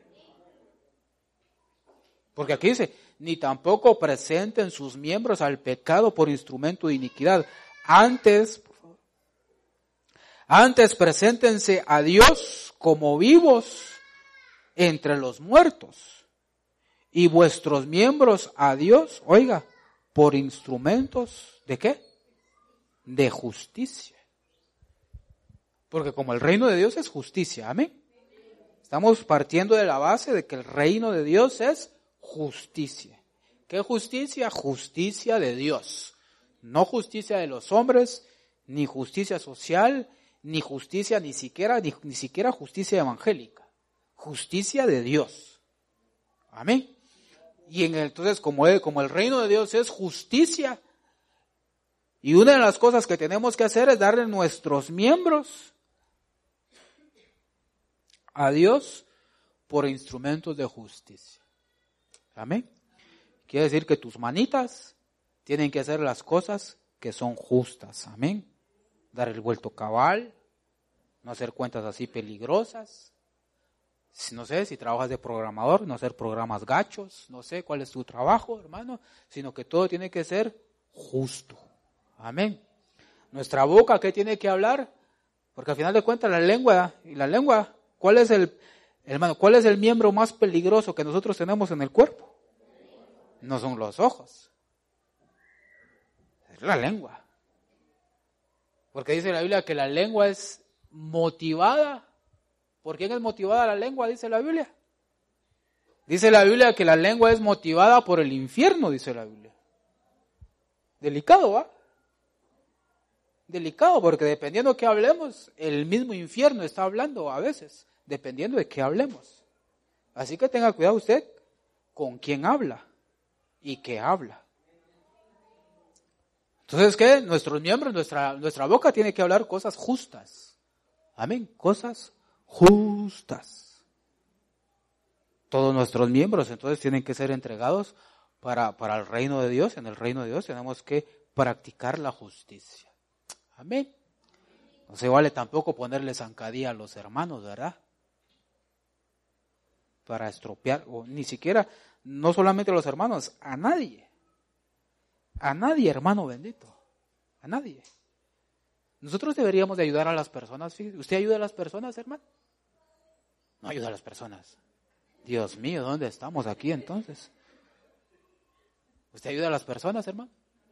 Speaker 1: Porque aquí dice, ni tampoco presenten sus miembros al pecado por instrumento de iniquidad. Antes preséntense a Dios como vivos entre los muertos. Y vuestros miembros a Dios, oiga, por instrumentos ¿de qué? De justicia. Porque como el reino de Dios es justicia, amén. Estamos partiendo de la base de que el reino de Dios es justicia. ¿Qué justicia? Justicia de Dios. No justicia de los hombres, ni justicia social, ni justicia ni siquiera justicia evangélica. Justicia de Dios. Amén. Y entonces como el reino de Dios es justicia, y una de las cosas que tenemos que hacer es darle nuestros miembros a Dios por instrumentos de justicia. Amén. Quiere decir que tus manitas tienen que hacer las cosas que son justas. Amén. Dar el vuelto cabal, no hacer cuentas así peligrosas. No sé, si trabajas de programador, no hacer programas gachos, no sé cuál es tu trabajo, hermano, sino que todo tiene que ser justo. Amén. Nuestra boca, ¿qué tiene que hablar? Porque al final de cuentas la lengua, ¿cuál es el miembro más peligroso que nosotros tenemos en el cuerpo? No son los ojos, es la lengua. Porque dice la Biblia que la lengua es motivada. ¿Por quién es motivada la lengua? Dice la Biblia. Dice la Biblia que la lengua es motivada por el infierno, dice la Biblia. Delicado, ¿va? Delicado, porque dependiendo de qué hablemos, el mismo infierno está hablando a veces, dependiendo de qué hablemos. Así que tenga cuidado usted con quién habla y qué habla. Entonces, ¿qué? Nuestros miembros, nuestra boca tiene que hablar cosas justas. Amén, cosas justas. Todos nuestros miembros entonces tienen que ser entregados para el reino de Dios. En el reino de Dios tenemos que practicar la justicia. Amén. No se vale tampoco ponerle zancadilla a los hermanos, ¿verdad? Para estropear, o ni siquiera, no solamente a los hermanos, a nadie. A nadie, hermano bendito. A nadie. Nosotros deberíamos de ayudar a las personas. ¿Usted ayuda a las personas, hermano? No ayuda a las personas. Dios mío, ¿dónde estamos aquí entonces? ¿Usted ayuda a las personas, hermano?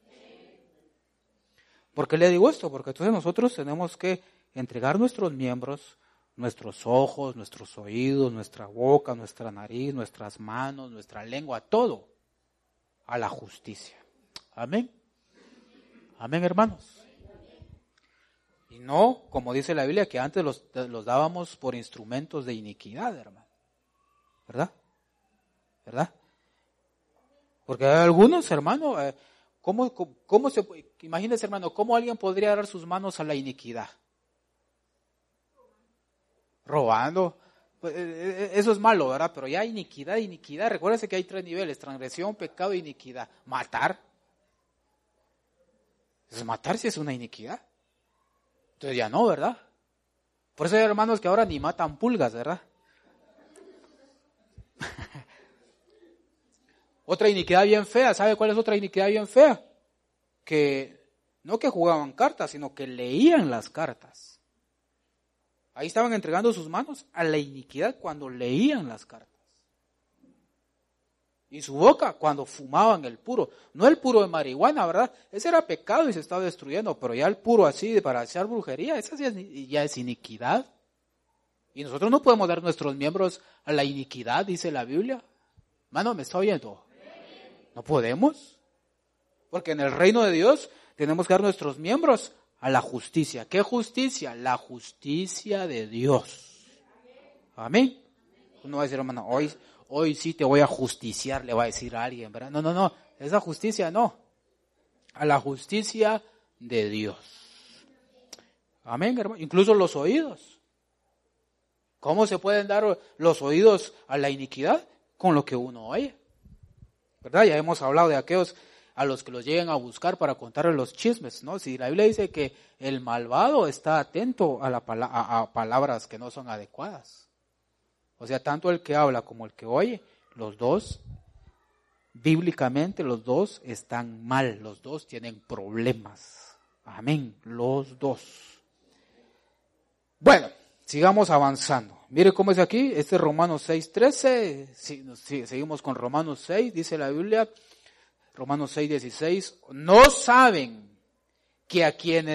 Speaker 1: ¿Por qué le digo esto? Porque entonces nosotros tenemos que entregar nuestros miembros, nuestros ojos, nuestros oídos, nuestra boca, nuestra nariz, nuestras manos, nuestra lengua, todo a la justicia. Amén. Amén, hermanos. Y no, como dice la Biblia, que antes los dábamos por instrumentos de iniquidad, hermano. ¿Verdad? ¿Verdad? Porque hay algunos, hermano, imagínese, hermano, ¿cómo alguien podría dar sus manos a la iniquidad? Robando. Pues, eso es malo, ¿verdad? Pero ya iniquidad. Recuérdese que hay 3 niveles: transgresión, pecado e iniquidad. Matar. Entonces, matar sí es una iniquidad. Entonces ya no, ¿verdad? Por eso hay hermanos que ahora ni matan pulgas, ¿verdad? Otra iniquidad bien fea, ¿sabe cuál es otra iniquidad bien fea? Que no que jugaban cartas, sino que leían las cartas. Ahí estaban entregando sus manos a la iniquidad cuando leían las cartas. Y su boca cuando fumaban el puro. No el puro de marihuana, ¿verdad? Ese era pecado y se estaba destruyendo. Pero ya el puro así para hacer brujería, esa ya es iniquidad. Y nosotros no podemos dar nuestros miembros a la iniquidad, dice la Biblia. Mano, ¿me está oyendo? No podemos. Porque en el reino de Dios tenemos que dar nuestros miembros a la justicia. ¿Qué justicia? La justicia de Dios. Amén. Uno va a decir, hermano, hoy sí te voy a justiciar, le va a decir a alguien, ¿verdad? No, esa justicia no. A la justicia de Dios. Amén, hermano. Incluso los oídos. ¿Cómo se pueden dar los oídos a la iniquidad? Con lo que uno oye. ¿Verdad? Ya hemos hablado de aquellos a los que los lleguen a buscar para contarles los chismes, ¿no? Si la Biblia dice que el malvado está atento a palabras que no son adecuadas. O sea, tanto el que habla como el que oye, los dos, bíblicamente los dos están mal, los dos tienen problemas. Amén, los dos. Bueno, sigamos avanzando. Mire cómo es aquí, este es Romanos 6:13, seguimos con Romanos 6, dice la Biblia, Romanos 6:16, no saben que a quien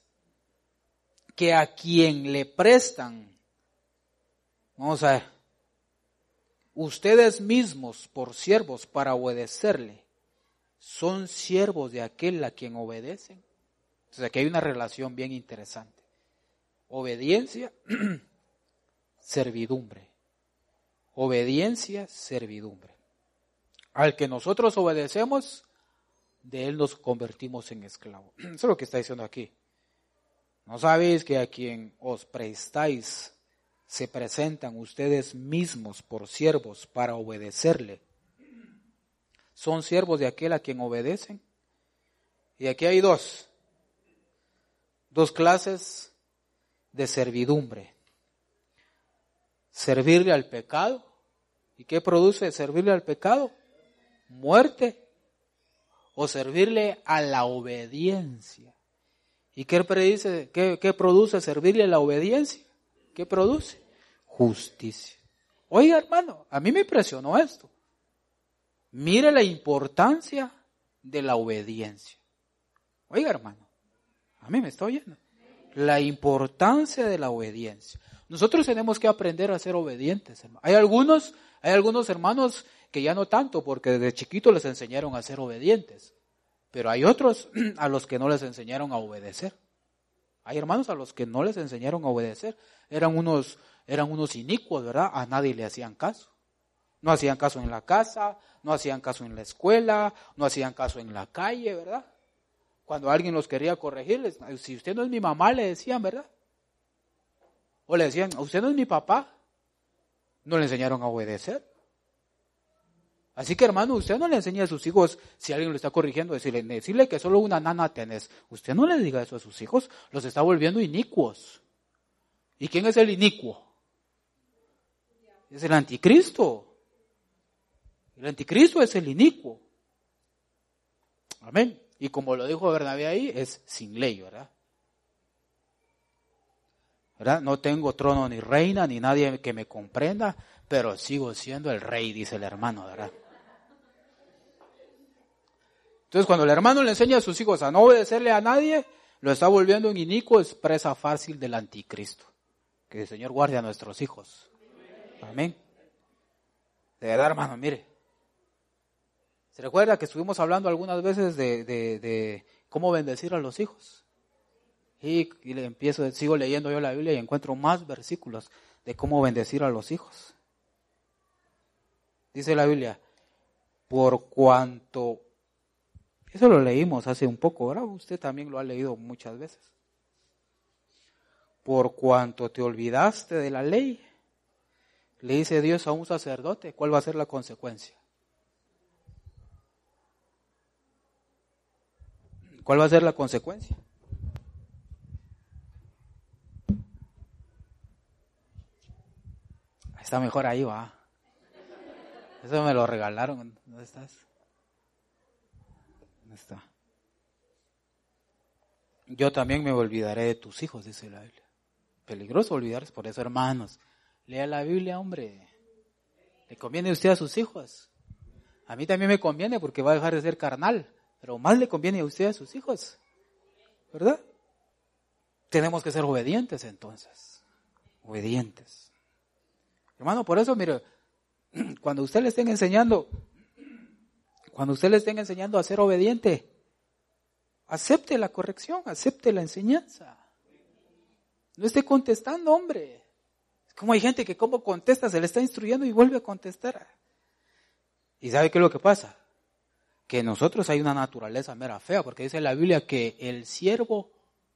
Speaker 1: le prestan, vamos a ver, ustedes mismos por siervos para obedecerle, son siervos de aquel a quien obedecen. Entonces aquí hay una relación bien interesante. Obediencia, servidumbre. Obediencia, servidumbre. Al que nosotros obedecemos, de él nos convertimos en esclavos. Eso es lo que está diciendo aquí. ¿No sabéis que a quien os prestáis se presentan ustedes mismos por siervos para obedecerle? Son siervos de aquel a quien obedecen. Y aquí hay dos clases de servidumbre. Servirle al pecado. ¿Y qué produce servirle al pecado? Muerte. O servirle a la obediencia. ¿Y qué produce servirle a la obediencia? ¿Qué produce? Justicia. Oiga, hermano, a mí me impresionó esto. Mire la importancia de la obediencia. Oiga, hermano, a mí me está oyendo. La importancia de la obediencia. Nosotros tenemos que aprender a ser obedientes, hermano. Hay algunos hermanos que ya no tanto, porque desde chiquitos les enseñaron a ser obedientes. Pero hay otros a los que no les enseñaron a obedecer. Hay hermanos a los que no les enseñaron a obedecer. Eran unos inicuos, ¿verdad? A nadie le hacían caso. No hacían caso en la casa, no hacían caso en la escuela, no hacían caso en la calle, ¿verdad? Cuando alguien los quería corregir, si usted no es mi mamá, le decían, ¿verdad? O le decían, usted no es mi papá. No le enseñaron a obedecer. Así que, hermano, usted no le enseña a sus hijos, si alguien lo está corrigiendo, decirle que solo una nana tenés. Usted no le diga eso a sus hijos, los está volviendo inicuos. ¿Y quién es el inicuo? Es el anticristo. El anticristo es el inicuo. Amén. Y como lo dijo Bernabé ahí, es sin ley, ¿verdad? ¿Verdad? No tengo trono ni reina, ni nadie que me comprenda, pero sigo siendo el rey, dice el hermano, ¿verdad? Entonces, cuando el hermano le enseña a sus hijos a no obedecerle a nadie, lo está volviendo un inicuo, es presa fácil del anticristo. Que el Señor guarde a nuestros hijos. Amén. De verdad, hermano, mire. ¿Se recuerda que estuvimos hablando algunas veces de cómo bendecir a los hijos? Y sigo leyendo yo la Biblia y encuentro más versículos de cómo bendecir a los hijos. Dice la Biblia, por cuanto, eso lo leímos hace un poco, ¿verdad? Usted también lo ha leído muchas veces. Por cuanto te olvidaste de la ley, le dice Dios a un sacerdote, ¿cuál va a ser la consecuencia? ¿Cuál va a ser la consecuencia? Está mejor ahí, va. Eso me lo regalaron. ¿Dónde estás? ¿Dónde está? Yo también me olvidaré de tus hijos, dice la Biblia. Peligroso olvidarse, por eso, hermanos. Lea la Biblia, hombre. ¿Le conviene usted a sus hijos? A mí también me conviene porque va a dejar de ser carnal, pero más le conviene a usted y a sus hijos, ¿verdad? Tenemos que ser obedientes entonces, obedientes. Hermano, por eso, mire, cuando usted le estén enseñando a ser obediente, acepte la corrección, acepte la enseñanza. No esté contestando, hombre. Es como hay gente que como contesta, se le está instruyendo y vuelve a contestar. ¿Y sabe qué es lo que pasa? Que en nosotros hay una naturaleza mera fea, porque dice la Biblia que el siervo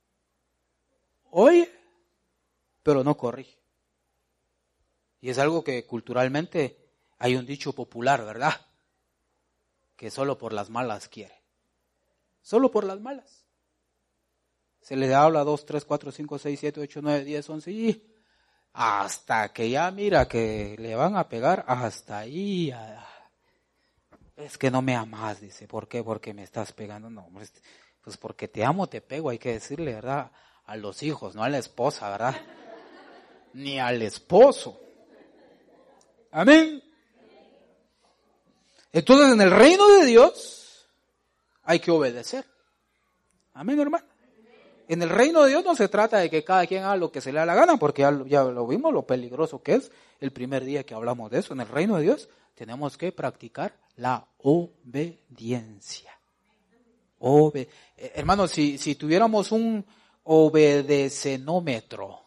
Speaker 1: oye, pero no corrige. Y es algo que culturalmente hay un dicho popular, ¿verdad? Que solo por las malas quiere. Solo por las malas. Se le habla 2, 3, 4, 5, 6, 7, 8, 9, 10, 11 y hasta que ya mira que le van a pegar, hasta ahí. Es que no me amas, dice. ¿Por qué? Porque me estás pegando. No, pues porque te amo, te pego, hay que decirle, ¿verdad? A los hijos, no a la esposa, ¿verdad? Ni al esposo. Amén. Entonces, en el reino de Dios hay que obedecer. Amén, hermano. En el reino de Dios no se trata de que cada quien haga lo que se le da la gana, porque ya lo vimos lo peligroso que es el primer día que hablamos de eso. En el reino de Dios tenemos que practicar la obediencia. Hermano, si tuviéramos un obedecenómetro,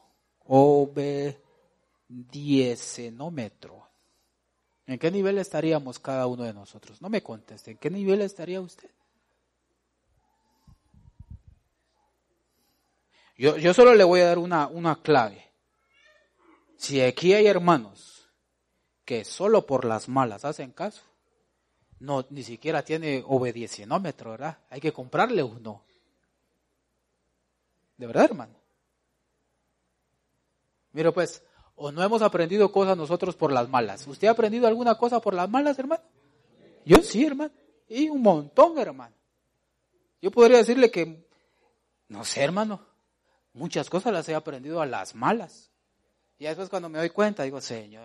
Speaker 1: ¿en qué nivel estaríamos cada uno de nosotros? No me conteste, ¿en qué nivel estaría usted? Yo solo le voy a dar una clave. Si aquí hay hermanos que solo por las malas hacen caso, no, ni siquiera tiene obediecenómetro, ¿verdad? Hay que comprarle uno. ¿De verdad, hermano? Mire pues, o no hemos aprendido cosas nosotros por las malas. ¿Usted ha aprendido alguna cosa por las malas, hermano? Yo sí, hermano. Y un montón, hermano. Yo podría decirle que, no sé, hermano, muchas cosas las he aprendido a las malas. Y después cuando me doy cuenta, digo, Señor.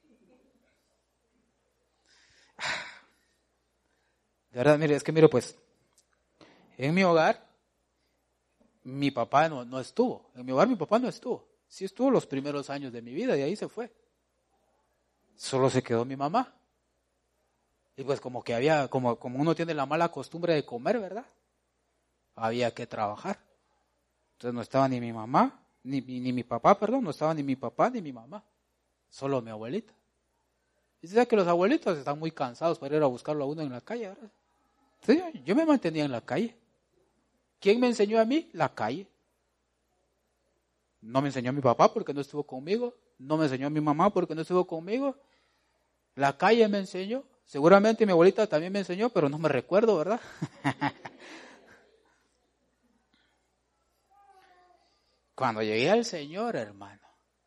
Speaker 1: De verdad, mire, pues, en mi hogar, mi papá no estuvo. En mi hogar mi papá no estuvo. Sí estuvo los primeros años de mi vida y ahí se fue. Solo se quedó mi mamá. Y pues como que había, como uno tiene la mala costumbre de comer, ¿verdad? Había que trabajar. Entonces no estaba ni mi mamá, ni mi papá, perdón, no estaba ni mi papá ni mi mamá. Solo mi abuelita. Y se sabe que los abuelitos están muy cansados para ir a buscarlo a uno en la calle, ¿verdad? Sí, yo me mantenía en la calle. ¿Quién me enseñó a mí? La calle. No me enseñó mi papá porque no estuvo conmigo. No me enseñó mi mamá porque no estuvo conmigo. La calle me enseñó. Seguramente mi abuelita también me enseñó, pero no me recuerdo, ¿verdad? Cuando llegué al Señor, hermano,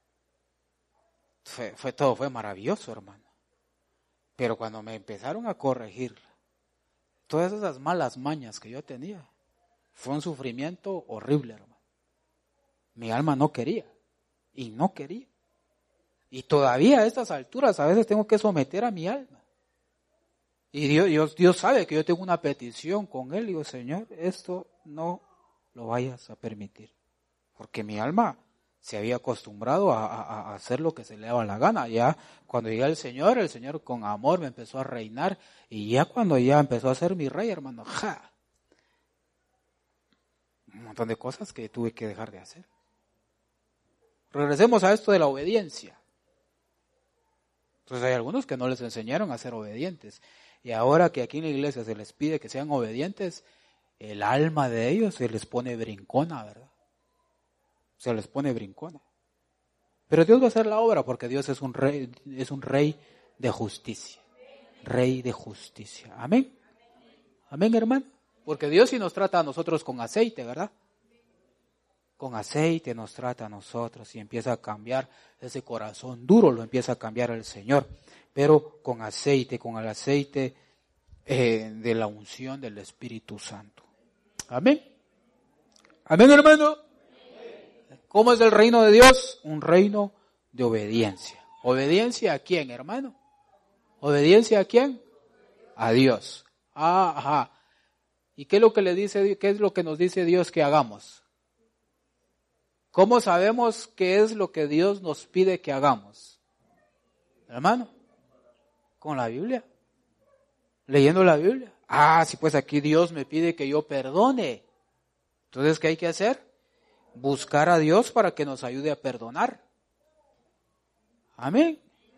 Speaker 1: todo fue maravilloso, hermano. Pero cuando me empezaron a corregir todas esas malas mañas que yo tenía, fue un sufrimiento horrible, hermano. Mi alma no quería, y no quería. Y todavía a estas alturas a veces tengo que someter a mi alma. Y Dios sabe que yo tengo una petición con Él. Digo, Señor, esto no lo vayas a permitir. Porque mi alma se había acostumbrado a hacer lo que se le daba la gana. Ya cuando llegué al Señor, el Señor con amor me empezó a reinar. Y ya cuando ya empezó a ser mi rey, hermano, un montón de cosas que tuve que dejar de hacer. Regresemos a esto de la obediencia. Entonces hay algunos que no les enseñaron a ser obedientes. Y ahora que aquí en la iglesia se les pide que sean obedientes, el alma de ellos se les pone brincona, ¿verdad? Se les pone brincona. Pero Dios va a hacer la obra porque Dios es un rey de justicia. Rey de justicia. Amén. Amén, hermano. Porque Dios sí nos trata a nosotros con aceite, ¿verdad? Con aceite nos trata a nosotros y empieza a cambiar ese corazón duro, lo empieza a cambiar el Señor. Pero con el aceite de la unción del Espíritu Santo. Amén. Amén, hermano. ¿Cómo es el reino de Dios? Un reino de obediencia. ¿Obediencia a quién, hermano? ¿Obediencia a quién? A Dios. Ajá. ¿Y qué es lo que le dice, qué es lo que nos dice Dios que hagamos? ¿Cómo sabemos qué es lo que Dios nos pide que hagamos? Hermano, con la Biblia. Leyendo la Biblia. Sí, pues aquí Dios me pide que yo perdone. Entonces, ¿qué hay que hacer? Buscar a Dios para que nos ayude a perdonar. Amén.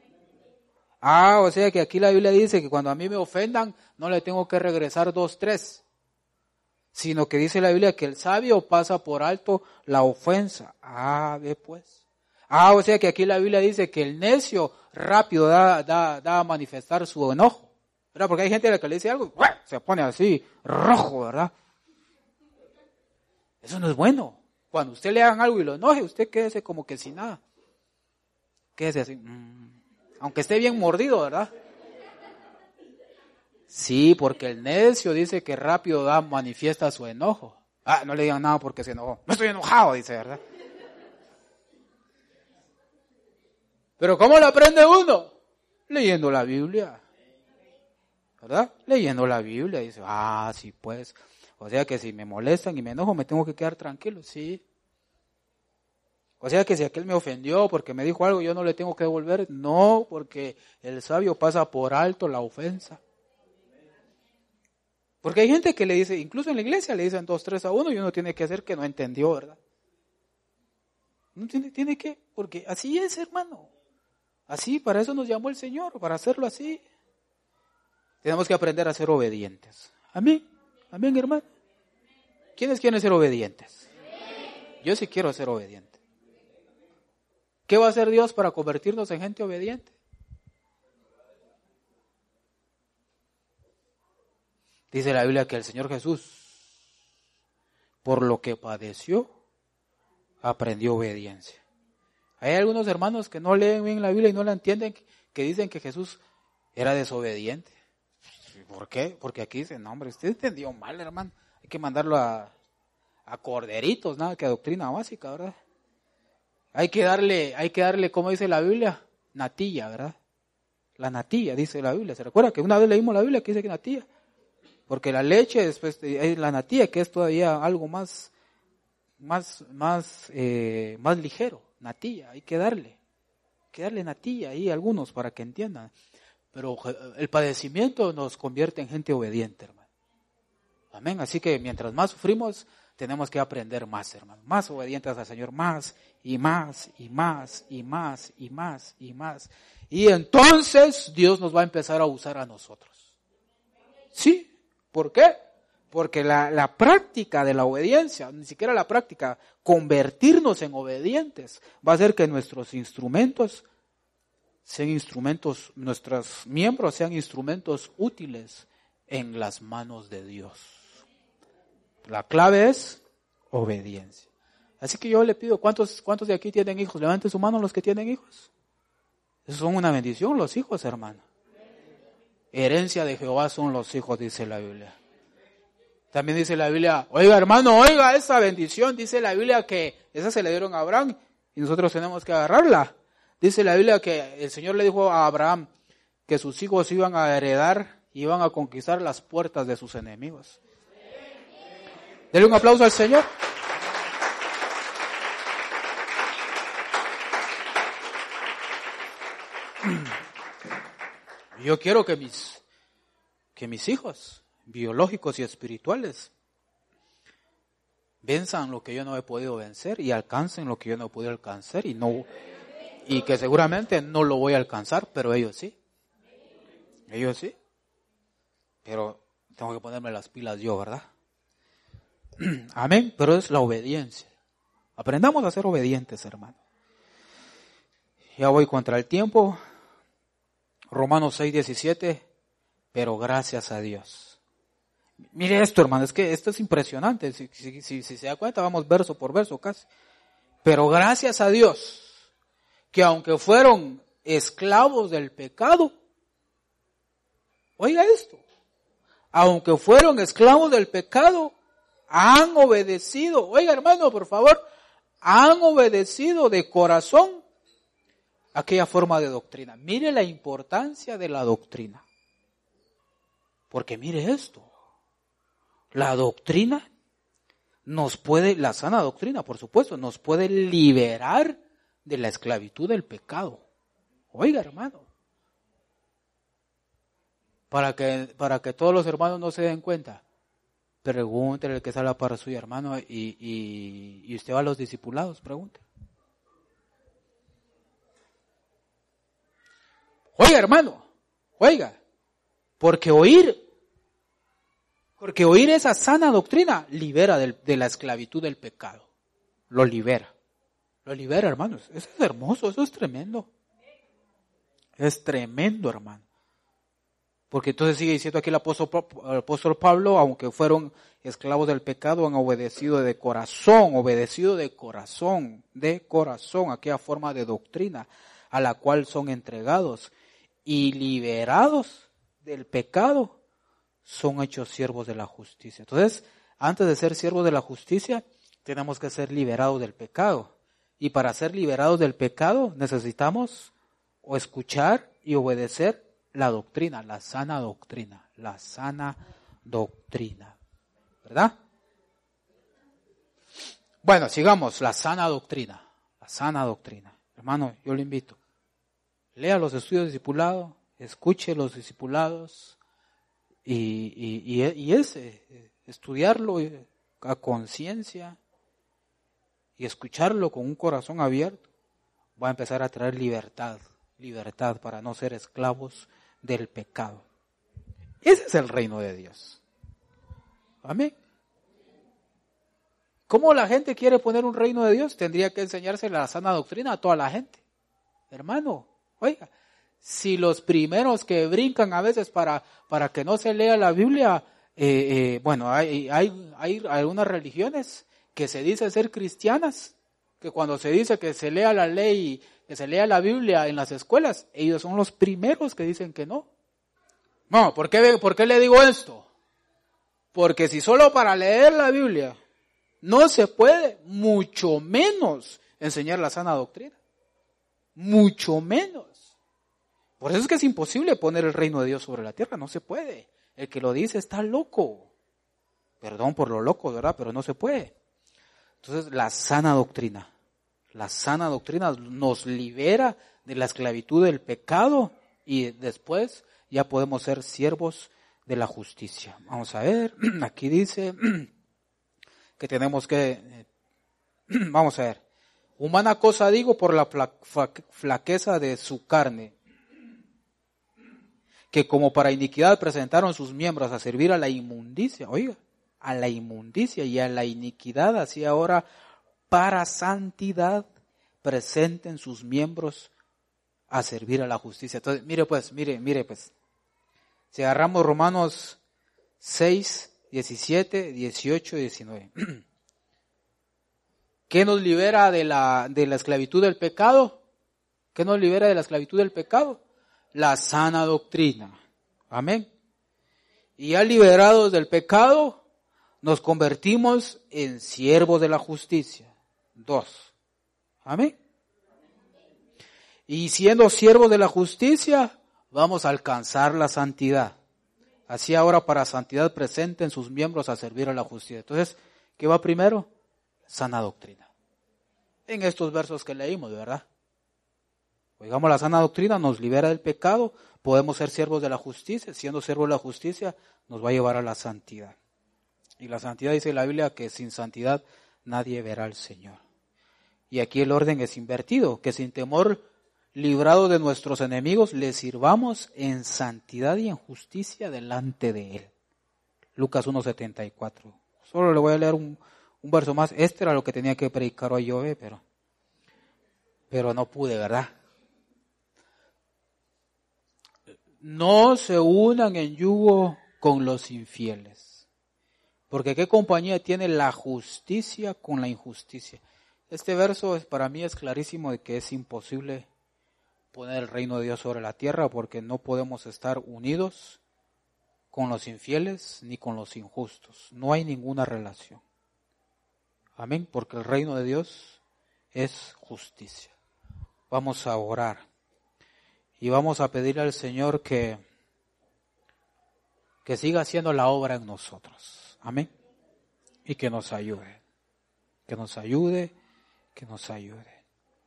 Speaker 1: O sea que aquí la Biblia dice que cuando a mí me ofendan, no le tengo que regresar 2, 3. Sino que dice la Biblia que el sabio pasa por alto la ofensa. Ve pues. O sea que aquí la Biblia dice que el necio rápido da a manifestar su enojo. ¿Verdad? Porque hay gente a la que le dice algo, se pone así, rojo, ¿verdad? Eso no es bueno. Cuando usted le hagan algo y lo enoje, usted quédese como que sin nada. Quédese así. Aunque esté bien mordido, ¿verdad? Sí, porque el necio dice que rápido manifiesta su enojo. No le digan nada porque se enojó. No estoy enojado, dice, ¿verdad? Pero ¿cómo lo aprende uno? Leyendo la Biblia. ¿Verdad? Leyendo la Biblia. Dice, sí pues. O sea que si me molestan y me enojo, me tengo que quedar tranquilo, sí. O sea que si aquel me ofendió porque me dijo algo, yo no le tengo que devolver. No, porque el sabio pasa por alto la ofensa. Porque hay gente que le dice, incluso en la iglesia le dicen 2, 3 a 1 y uno tiene que hacer que no entendió, ¿verdad? No tiene que, porque así es, hermano. Así, para eso nos llamó el Señor, para hacerlo así. Tenemos que aprender a ser obedientes. Amén. Amén, hermano. ¿Quiénes quieren ser obedientes? Yo sí quiero ser obediente. ¿Qué va a hacer Dios para convertirnos en gente obediente? Dice la Biblia que el Señor Jesús, por lo que padeció, aprendió obediencia. Hay algunos hermanos que no leen bien la Biblia y no la entienden, que dicen que Jesús era desobediente. ¿Por qué? Porque aquí dicen, no hombre, usted entendió mal, hermano. Hay que mandarlo a corderitos, nada que a doctrina básica, ¿verdad? Hay que darle, ¿cómo dice la Biblia? Natilla, ¿verdad? La natilla, dice la Biblia. ¿Se recuerda que una vez leímos la Biblia que dice que natilla? Porque la leche después es la natilla, que es todavía algo más ligero, natilla, hay que darle natilla ahí a algunos para que entiendan. Pero el padecimiento nos convierte en gente obediente, hermano. Amén. Así que mientras más sufrimos, tenemos que aprender más, hermano. Más obedientes al Señor, más y más y más y más y más y más. Y entonces Dios nos va a empezar a usar a nosotros. ¿Sí? ¿Por qué? Porque la práctica de la obediencia, ni siquiera la práctica, convertirnos en obedientes, va a hacer que nuestros instrumentos sean instrumentos, nuestros miembros sean instrumentos útiles en las manos de Dios. La clave es obediencia. Así que yo le pido, ¿cuántos de aquí tienen hijos? Levanten su mano los que tienen hijos. Esos son una bendición los hijos, hermano. Herencia de Jehová son los hijos, dice la Biblia. También dice la Biblia, oiga hermano, oiga esa bendición, dice la Biblia que esa se le dieron a Abraham y nosotros tenemos que agarrarla. Dice la Biblia que el Señor le dijo a Abraham que sus hijos iban a heredar y iban a conquistar las puertas de sus enemigos. Denle un aplauso al Señor. Yo quiero que mis hijos biológicos y espirituales venzan lo que yo no he podido vencer y alcancen lo que yo no he podido alcanzar y que seguramente no lo voy a alcanzar, pero ellos sí. Ellos sí. Pero tengo que ponerme las pilas yo, ¿verdad? Amén, pero es la obediencia. Aprendamos a ser obedientes, hermano. Ya voy contra el tiempo. Romanos 6:17, pero gracias a Dios. Mire esto, hermano, es que esto es impresionante. Si se da cuenta, vamos verso por verso casi. Pero gracias a Dios, que aunque fueron esclavos del pecado, oiga esto, aunque fueron esclavos del pecado, han obedecido, oiga hermano, por favor, han obedecido de corazón aquella forma de doctrina. Mire la importancia de la doctrina. Porque mire esto, la doctrina nos puede, la sana doctrina, por supuesto, nos puede liberar de la esclavitud del pecado. Oiga, hermano, para que todos los hermanos no se den cuenta, pregúntele el que salga para su hermano y usted va a los discipulados, pregunte. Oiga, hermano, oiga, porque oír esa sana doctrina libera de la esclavitud del pecado. Lo libera, hermanos. Eso es hermoso, eso es tremendo. Es tremendo, hermano. Porque entonces sigue diciendo aquí el apóstol Pablo, aunque fueron esclavos del pecado, han obedecido de corazón, aquella forma de doctrina a la cual son entregados y liberados del pecado, son hechos siervos de la justicia. Entonces, antes de ser siervos de la justicia, tenemos que ser liberados del pecado. Y para ser liberados del pecado, necesitamos o escuchar y obedecer la doctrina, la sana doctrina, ¿verdad? Bueno, sigamos, la sana doctrina. Hermano, yo le invito, lea los estudios discipulados, escuche los discipulados y estudiarlo a conciencia y escucharlo con un corazón abierto, va a empezar a traer libertad para no ser esclavos del pecado. Ese es el reino de Dios. Amén. ¿Cómo la gente quiere poner un reino de Dios? Tendría que enseñarse la sana doctrina a toda la gente. Hermano, oiga, si los primeros que brincan a veces para que no se lea la Biblia, bueno, hay algunas religiones que se dicen ser cristianas, que cuando se dice que se lea la ley, que se lea la Biblia en las escuelas, ellos son los primeros que dicen que no. No, ¿por qué le digo esto? Porque si solo para leer la Biblia no se puede, mucho menos enseñar la sana doctrina. Mucho menos. Por eso es que es imposible poner el reino de Dios sobre la tierra, no se puede. El que lo dice está loco. Perdón por lo loco, ¿verdad? Pero no se puede. Entonces, la sana doctrina nos libera de la esclavitud del pecado y después ya podemos ser siervos de la justicia. Vamos a ver, aquí dice que tenemos que, vamos a ver, humana cosa digo por la flaqueza de su carne, que como para iniquidad presentaron sus miembros a servir a la inmundicia, oiga, a la inmundicia y a la iniquidad, así ahora para santidad presenten sus miembros a servir a la justicia. Entonces, mire pues, si agarramos Romanos 6, 17, 18 y 19. ¿Qué nos libera de la esclavitud del pecado? ¿Qué nos libera de la esclavitud del pecado? La sana doctrina. Amén. Y ya liberados del pecado, nos convertimos en siervos de la justicia. 2. Amén. Y siendo siervos de la justicia, vamos a alcanzar la santidad. Así ahora para santidad presenten sus miembros a servir a la justicia. Entonces, ¿qué va primero? Sana doctrina. En estos versos que leímos, ¿verdad? Oigamos, la sana doctrina nos libera del pecado, podemos ser siervos de la justicia. Siendo siervos de la justicia, nos va a llevar a la santidad. Y la santidad dice la Biblia que sin santidad nadie verá al Señor. Y aquí el orden es invertido, que sin temor, librados de nuestros enemigos, le sirvamos en santidad y en justicia delante de Él. Lucas 1:74. Solo le voy a leer un verso más. Este era lo que tenía que predicar hoy yo, pero no pude, ¿verdad? No se unan en yugo con los infieles. Porque ¿qué compañía tiene la justicia con la injusticia? Este verso para mí es clarísimo de que es imposible poner el reino de Dios sobre la tierra porque no podemos estar unidos con los infieles ni con los injustos. No hay ninguna relación. Amén, porque el reino de Dios es justicia. Vamos a orar y vamos a pedirle al Señor que que siga haciendo la obra en nosotros. Amén. Y que nos ayude. Que nos ayude. Que nos ayude.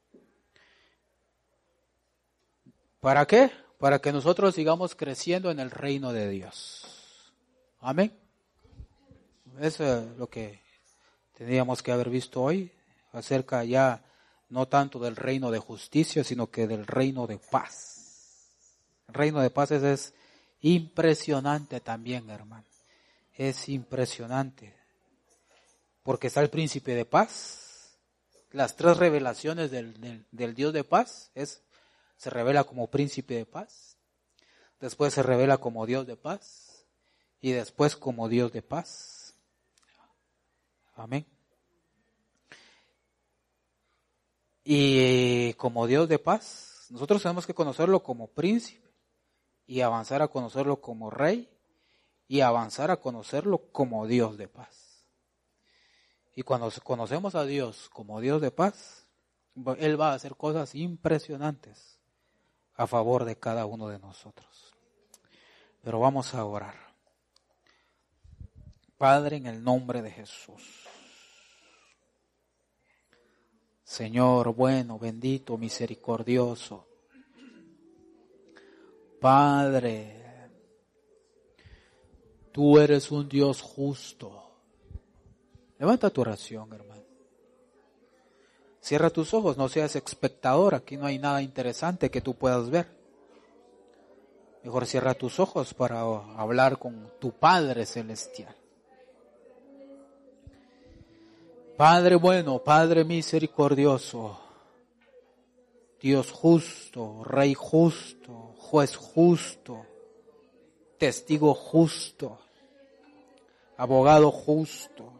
Speaker 1: ¿Para qué? Para que nosotros sigamos creciendo en el reino de Dios. Amén. Eso es lo que tendríamos que haber visto hoy, acerca ya no tanto del reino de justicia, sino que del reino de paz. El reino de paz es impresionante también, hermano. Es impresionante. Porque está el príncipe de paz. Las 3 revelaciones del Dios de paz se revela como príncipe de paz. Después se revela como Dios de paz. Y después como Dios de paz. Amén. Y como Dios de paz, nosotros tenemos que conocerlo como príncipe y avanzar a conocerlo como rey y avanzar a conocerlo como Dios de paz. Y cuando conocemos a Dios como Dios de paz, Él va a hacer cosas impresionantes a favor de cada uno de nosotros. Pero vamos a orar. Padre, en el nombre de Jesús. Señor bueno, bendito, misericordioso. Padre, tú eres un Dios justo. Levanta tu oración, hermano. Cierra tus ojos, no seas espectador, aquí no hay nada interesante que tú puedas ver. Mejor cierra tus ojos para hablar con tu Padre Celestial. Padre bueno, Padre misericordioso, Dios justo, Rey justo, Juez justo, Testigo justo, Abogado justo.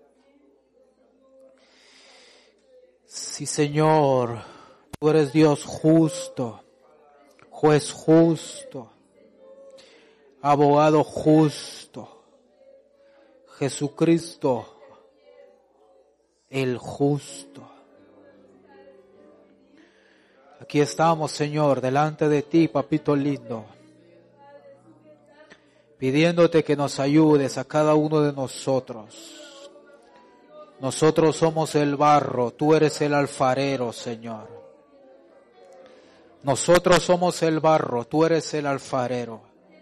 Speaker 1: Sí, Señor, tú eres Dios justo, Juez justo, Abogado justo, Jesucristo el justo. Aquí estamos, Señor, delante de ti, papito lindo, pidiéndote que nos ayudes a cada uno de nosotros. Nosotros somos el barro, tú eres el alfarero, Señor. Nosotros somos el barro, tú eres el alfarero.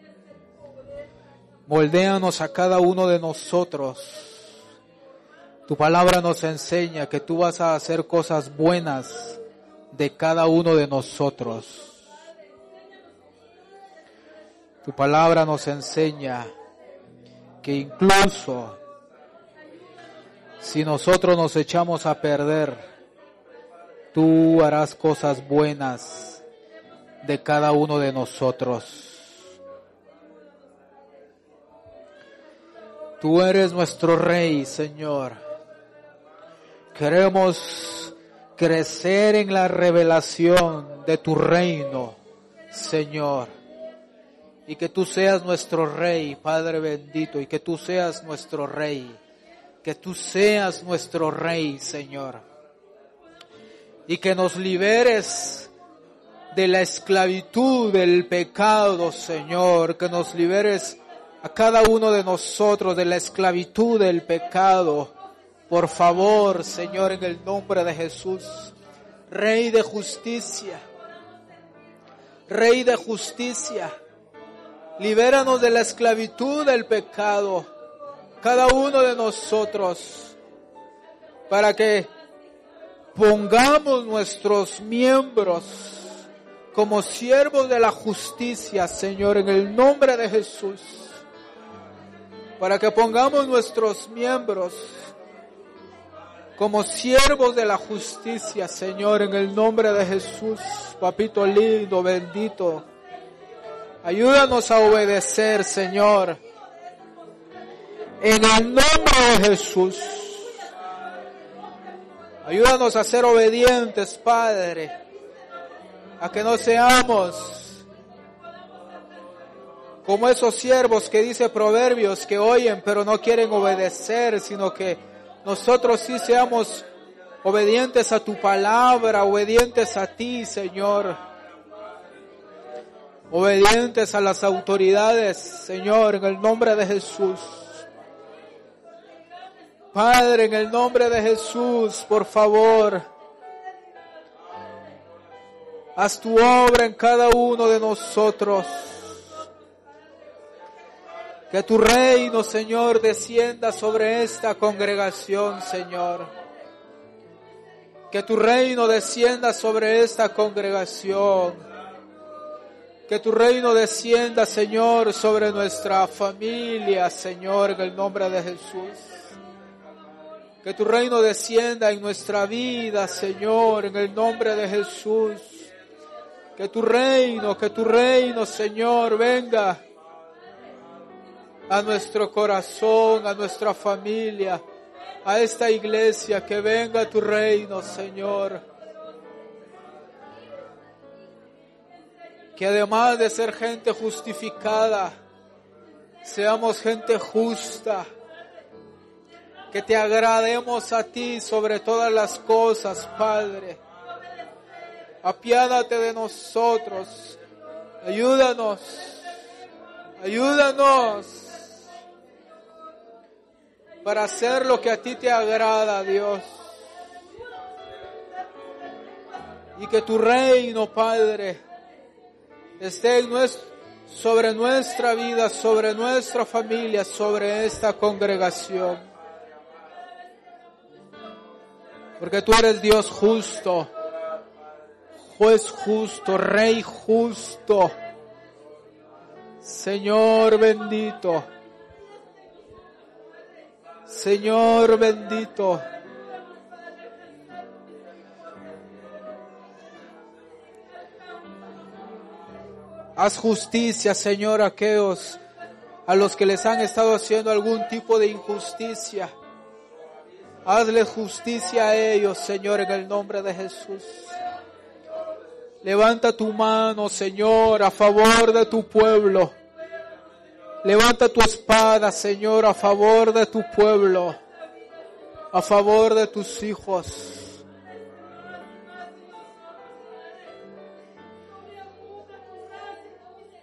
Speaker 1: Moldéanos a cada uno de nosotros. Tu palabra nos enseña que tú vas a hacer cosas buenas de cada uno de nosotros. Tu palabra nos enseña que incluso si nosotros nos echamos a perder, tú harás cosas buenas de cada uno de nosotros. Tú eres nuestro Rey, Señor. Queremos crecer en la revelación de tu reino, Señor. Y que tú seas nuestro Rey, Padre bendito, y que tú seas nuestro Rey. Que tú seas nuestro Rey, Señor. Y que nos liberes de la esclavitud del pecado, Señor. Que nos liberes a cada uno de nosotros de la esclavitud del pecado. Por favor, Señor, en el nombre de Jesús, Rey de justicia, Rey de justicia, libéranos de la esclavitud del pecado, cada uno de nosotros, para que pongamos nuestros miembros como siervos de la justicia, Señor, en el nombre de Jesús, para que pongamos nuestros miembros como siervos de la justicia, Señor, en el nombre de Jesús. Papito lindo, bendito, ayúdanos a obedecer, Señor, en el nombre de Jesús. Ayúdanos a ser obedientes, Padre, a que no seamos como esos siervos que dice Proverbios, que oyen pero no quieren obedecer, sino que nosotros sí seamos obedientes a tu palabra, obedientes a ti, Señor. obedientes a las autoridades, Señor, en el nombre de Jesús. Padre, en el nombre de Jesús, por favor, haz tu obra en cada uno de nosotros. Que tu reino, Señor, descienda sobre esta congregación, Señor. Que tu reino descienda sobre esta congregación. Que tu reino descienda, Señor, sobre nuestra familia, Señor, en el nombre de Jesús. Que tu reino descienda en nuestra vida, Señor, en el nombre de Jesús. Que tu reino, Señor, venga a nuestro corazón, a nuestra familia, a esta iglesia, que venga tu reino, Señor. Que además de ser gente justificada, seamos gente justa. Que te agrademos a ti sobre todas las cosas, Padre. Apiádate de nosotros. Ayúdanos. Para hacer lo que a ti te agrada, Dios. Y que tu reino, Padre, esté sobre nuestra vida, sobre nuestra familia, sobre esta congregación. Porque tú eres Dios justo, juez justo, Rey justo, Señor bendito. Señor bendito. Haz justicia, Señor, a aquellos a los que les han estado haciendo algún tipo de injusticia. Hazle justicia a ellos, Señor, en el nombre de Jesús. Levanta tu mano, Señor, a favor de tu pueblo. Levanta tu espada, Señor, a favor de tu pueblo, a favor de tus hijos.